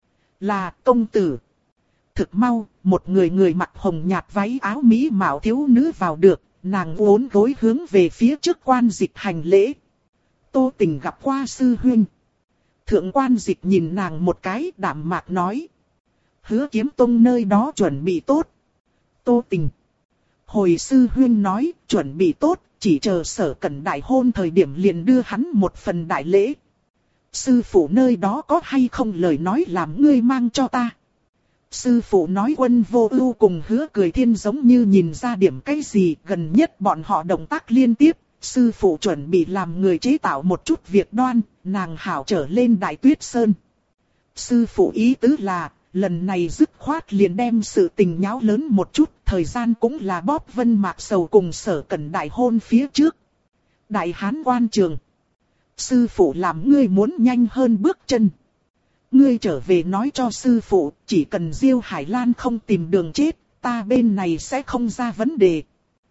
Là công tử. Thực mau, một người mặc hồng nhạt váy áo mỹ mạo thiếu nữ vào được, nàng uốn gối hướng về phía trước quan dịch hành lễ. Tô Tình gặp qua sư huynh. Thượng quan dịch nhìn nàng một cái đạm mạc nói. Hứa Kiếm Tông nơi đó chuẩn bị tốt. Tô Tình. Hồi sư huynh nói chuẩn bị tốt, chỉ chờ Sở Cẩn đại hôn thời điểm liền đưa hắn một phần đại lễ. Sư phụ nơi đó có hay không lời nói làm ngươi mang cho ta. Sư phụ nói Quân Vô Ưu cùng Hứa Cười Thiên giống như nhìn ra điểm cái gì, gần nhất bọn họ động tác liên tiếp. Sư phụ chuẩn bị làm người chế tạo một chút việc đoan, nàng hảo trở lên Đại Tuyết Sơn. Sư phụ ý tứ là, lần này dứt khoát liền đem sự tình nháo lớn một chút, thời gian cũng là bóp Vân Mạc Sầu cùng Sở Cẩn đại hôn phía trước. Đại Hán quan trường. Sư phụ làm ngươi muốn nhanh hơn bước chân. Ngươi trở về nói cho sư phụ, chỉ cần Diêu Hải Lan không tìm đường chết, ta bên này sẽ không ra vấn đề.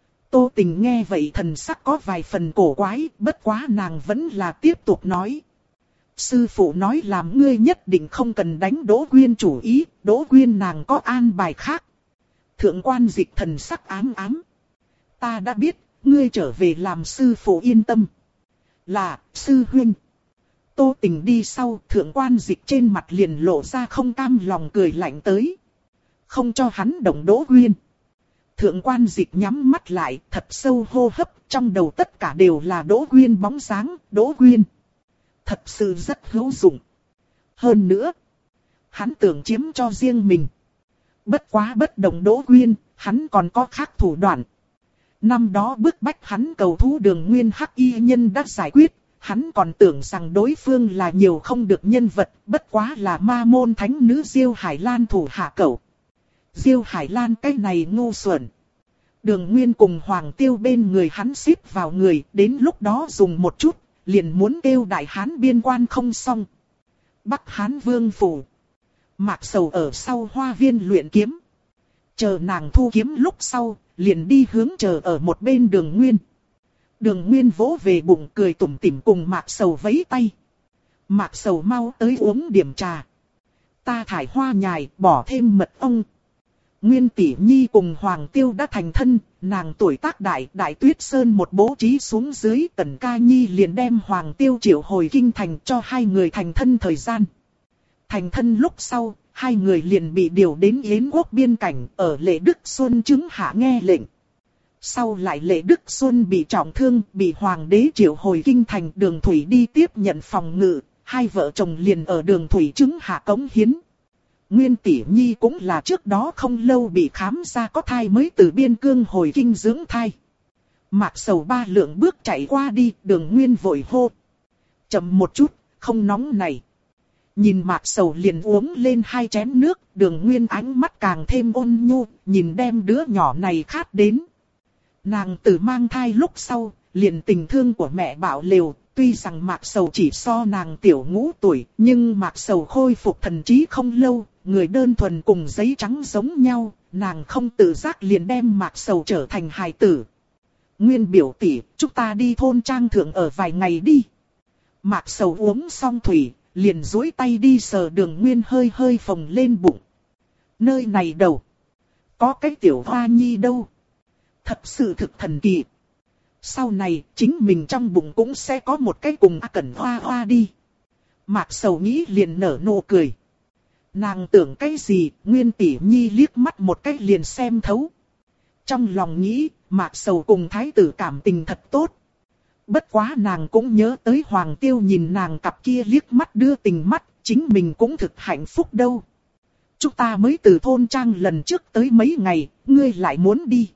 Tô Tình nghe vậy thần sắc có vài phần cổ quái, bất quá nàng vẫn là tiếp tục nói. Sư phụ nói làm ngươi nhất định không cần đánh Đỗ Quyên chủ ý, Đỗ Quyên nàng có an bài khác. Thượng quan Dịch thần sắc ám ám. Ta đã biết, ngươi trở về làm sư phụ yên tâm. Là, sư huynh. Tô Tình đi sau, thượng quan Dịch trên mặt liền lộ ra không cam lòng cười lạnh tới. Không cho hắn động Đỗ Quyên. Thượng quan Dịch nhắm mắt lại, thật sâu hô hấp, trong đầu tất cả đều là Đỗ Quyên bóng dáng, Đỗ Quyên. Thật sự rất hữu dụng. Hơn nữa, hắn tưởng chiếm cho riêng mình. Bất quá bất động Đỗ Quyên, hắn còn có khác thủ đoạn. Năm đó bức bách hắn cầu thú Đường Nguyên Hắc Y nhân đã giải quyết, hắn còn tưởng rằng đối phương là nhiều không được nhân vật, bất quá là ma môn thánh nữ Diêu Hải Lan thủ hạ cẩu. Diêu Hải Lan cái này ngu xuẩn. Đường Nguyên cùng Hoàng Tiêu bên người hắn xếp vào người, đến lúc đó dùng một chút, liền muốn kêu Đại Hán biên quan không xong. Bắc Hán Vương phủ. Mạc Sầu ở sau hoa viên luyện kiếm. Chờ nàng thu kiếm lúc sau, liền đi hướng chờ ở một bên Đường Nguyên. Đường Nguyên vỗ về bụng cười tủm tỉm cùng Mạc Sầu vẫy tay. Mạc Sầu mau tới uống điểm trà. Ta thải hoa nhài, bỏ thêm mật ong. Nguyên Tỷ Nhi cùng Hoàng Tiêu đã thành thân, nàng tuổi tác đại, Đại Tuyết Sơn một bố trí xuống dưới, Tần Ca Nhi liền đem Hoàng Tiêu triệu hồi kinh thành cho hai người thành thân thời gian. Thành thân lúc sau, hai người liền bị điều đến Yến quốc biên cảnh, ở Lệ Đức Xuân chứng hạ nghe lệnh. Sau lại Lệ Đức Xuân bị trọng thương, bị Hoàng đế triệu hồi kinh thành, Đường Thủy đi tiếp nhận phòng ngự, hai vợ chồng liền ở Đường Thủy chứng hạ cống hiến. Nguyên Tỷ Nhi cũng là trước đó không lâu bị khám ra có thai mới từ biên cương hồi kinh dưỡng thai. Mạc Sầu ba lượng bước chạy qua đi, Đường Nguyên vội hô. Chậm một chút, không nóng này. Nhìn Mạc Sầu liền uống lên hai chén nước, Đường Nguyên ánh mắt càng thêm ôn nhu, nhìn đem đứa nhỏ này khát đến. Nàng từ mang thai lúc sau, liền tình thương của mẹ bạo lều, tuy rằng Mạc Sầu chỉ so nàng tiểu ngũ tuổi, nhưng Mạc Sầu khôi phục thần trí không lâu, người đơn thuần cùng giấy trắng giống nhau, nàng không tự giác liền đem Mạc Sầu trở thành hài tử. Nguyên biểu tỷ, chúng ta đi thôn trang thượng ở vài ngày đi. Mạc Sầu uống xong thủy, liền duỗi tay đi sờ Đường Nguyên hơi hơi phồng lên bụng. Nơi này đâu? Có cái tiểu hoa nhi đâu? Thật sự thực thần kỳ. Sau này, chính mình trong bụng cũng sẽ có một cái cùng A Cẩn hoa hoa đi. Mạc Sầu nghĩ liền nở nụ cười. Nàng tưởng cái gì, Nguyên Tỷ Nhi liếc mắt một cái liền xem thấu. Trong lòng nghĩ, Mạc Sầu cùng thái tử cảm tình thật tốt. Bất quá nàng cũng nhớ tới Hoàng Tiêu nhìn nàng cặp kia liếc mắt đưa tình mắt, chính mình cũng thực hạnh phúc đâu. Chúng ta mới từ thôn trang lần trước tới mấy ngày, ngươi lại muốn đi.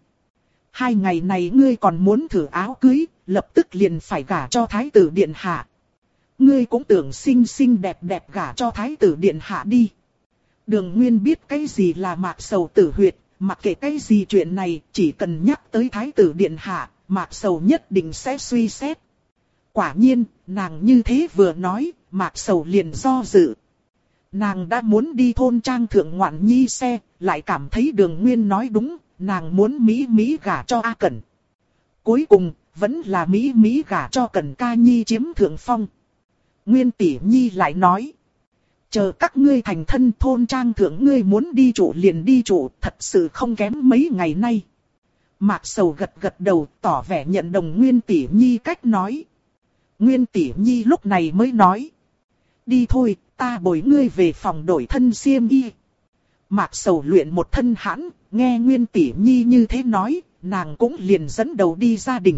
2 ngày này ngươi còn muốn thử áo cưới, lập tức liền phải gả cho thái tử điện hạ. Ngươi cũng tưởng xinh xinh đẹp đẹp gả cho thái tử điện hạ đi. Đường Nguyên biết cái gì là Mạc Sầu tử huyệt, mặc kệ cái gì chuyện này, chỉ cần nhắc tới thái tử điện hạ, Mạc Sầu nhất định sẽ suy xét. Quả nhiên, nàng như thế vừa nói, Mạc Sầu liền do dự. Nàng đã muốn đi thôn trang thượng ngoạn nhi xe, lại cảm thấy Đường Nguyên nói đúng, nàng muốn Mỹ gả cho A Cẩn. Cuối cùng, vẫn là Mỹ gả cho Cẩn Ca Nhi chiếm thượng phong. Nguyên Tỷ Nhi lại nói. Chờ các ngươi thành thân thôn trang thượng ngươi muốn đi trụ liền đi trụ, thật sự không kém mấy ngày nay. Mạc Sầu gật gật đầu tỏ vẻ nhận đồng Nguyên Tỷ Nhi cách nói. Nguyên Tỷ Nhi lúc này mới nói. Đi thôi, ta bồi ngươi về phòng đổi thân xiêm y. Mạc Sầu luyện một thân hãn, nghe Nguyên Tỷ Nhi như thế nói, nàng cũng liền dẫn đầu đi gia đình.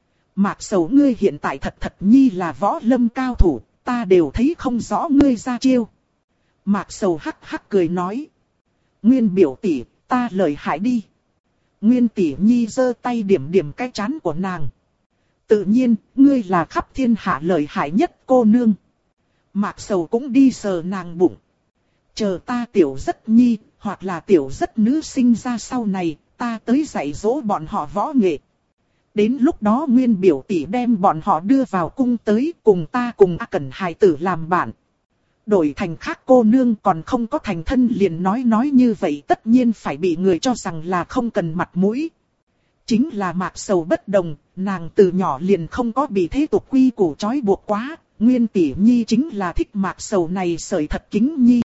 Mạc Sầu ngươi hiện tại thật nhi là võ lâm cao thủ, ta đều thấy không rõ ngươi ra chiêu. Mạc Sầu hắc hắc cười nói. Nguyên biểu tỷ, ta lợi hại đi. Nguyên Tỷ Nhi giơ tay điểm điểm cái trán của nàng. Tự nhiên, ngươi là khắp thiên hạ lợi hại nhất cô nương. Mạc Sầu cũng đi sờ nàng bụng. Chờ ta tiểu rất nhi, hoặc là tiểu rất nữ sinh ra sau này, ta tới dạy dỗ bọn họ võ nghệ. Đến lúc đó Nguyên biểu tỷ đem bọn họ đưa vào cung tới cùng ta cùng A Cẩn hài tử làm bạn. đổi thành khác cô nương còn không có thành thân liền nói như vậy tất nhiên phải bị người cho rằng là không cần mặt mũi. Chính là Mạc Sầu bất đồng, nàng từ nhỏ liền không có bị thế tục quy củ trói buộc quá, Nguyên tỷ nhi chính là thích Mạc Sầu này sợi thật kính nhi.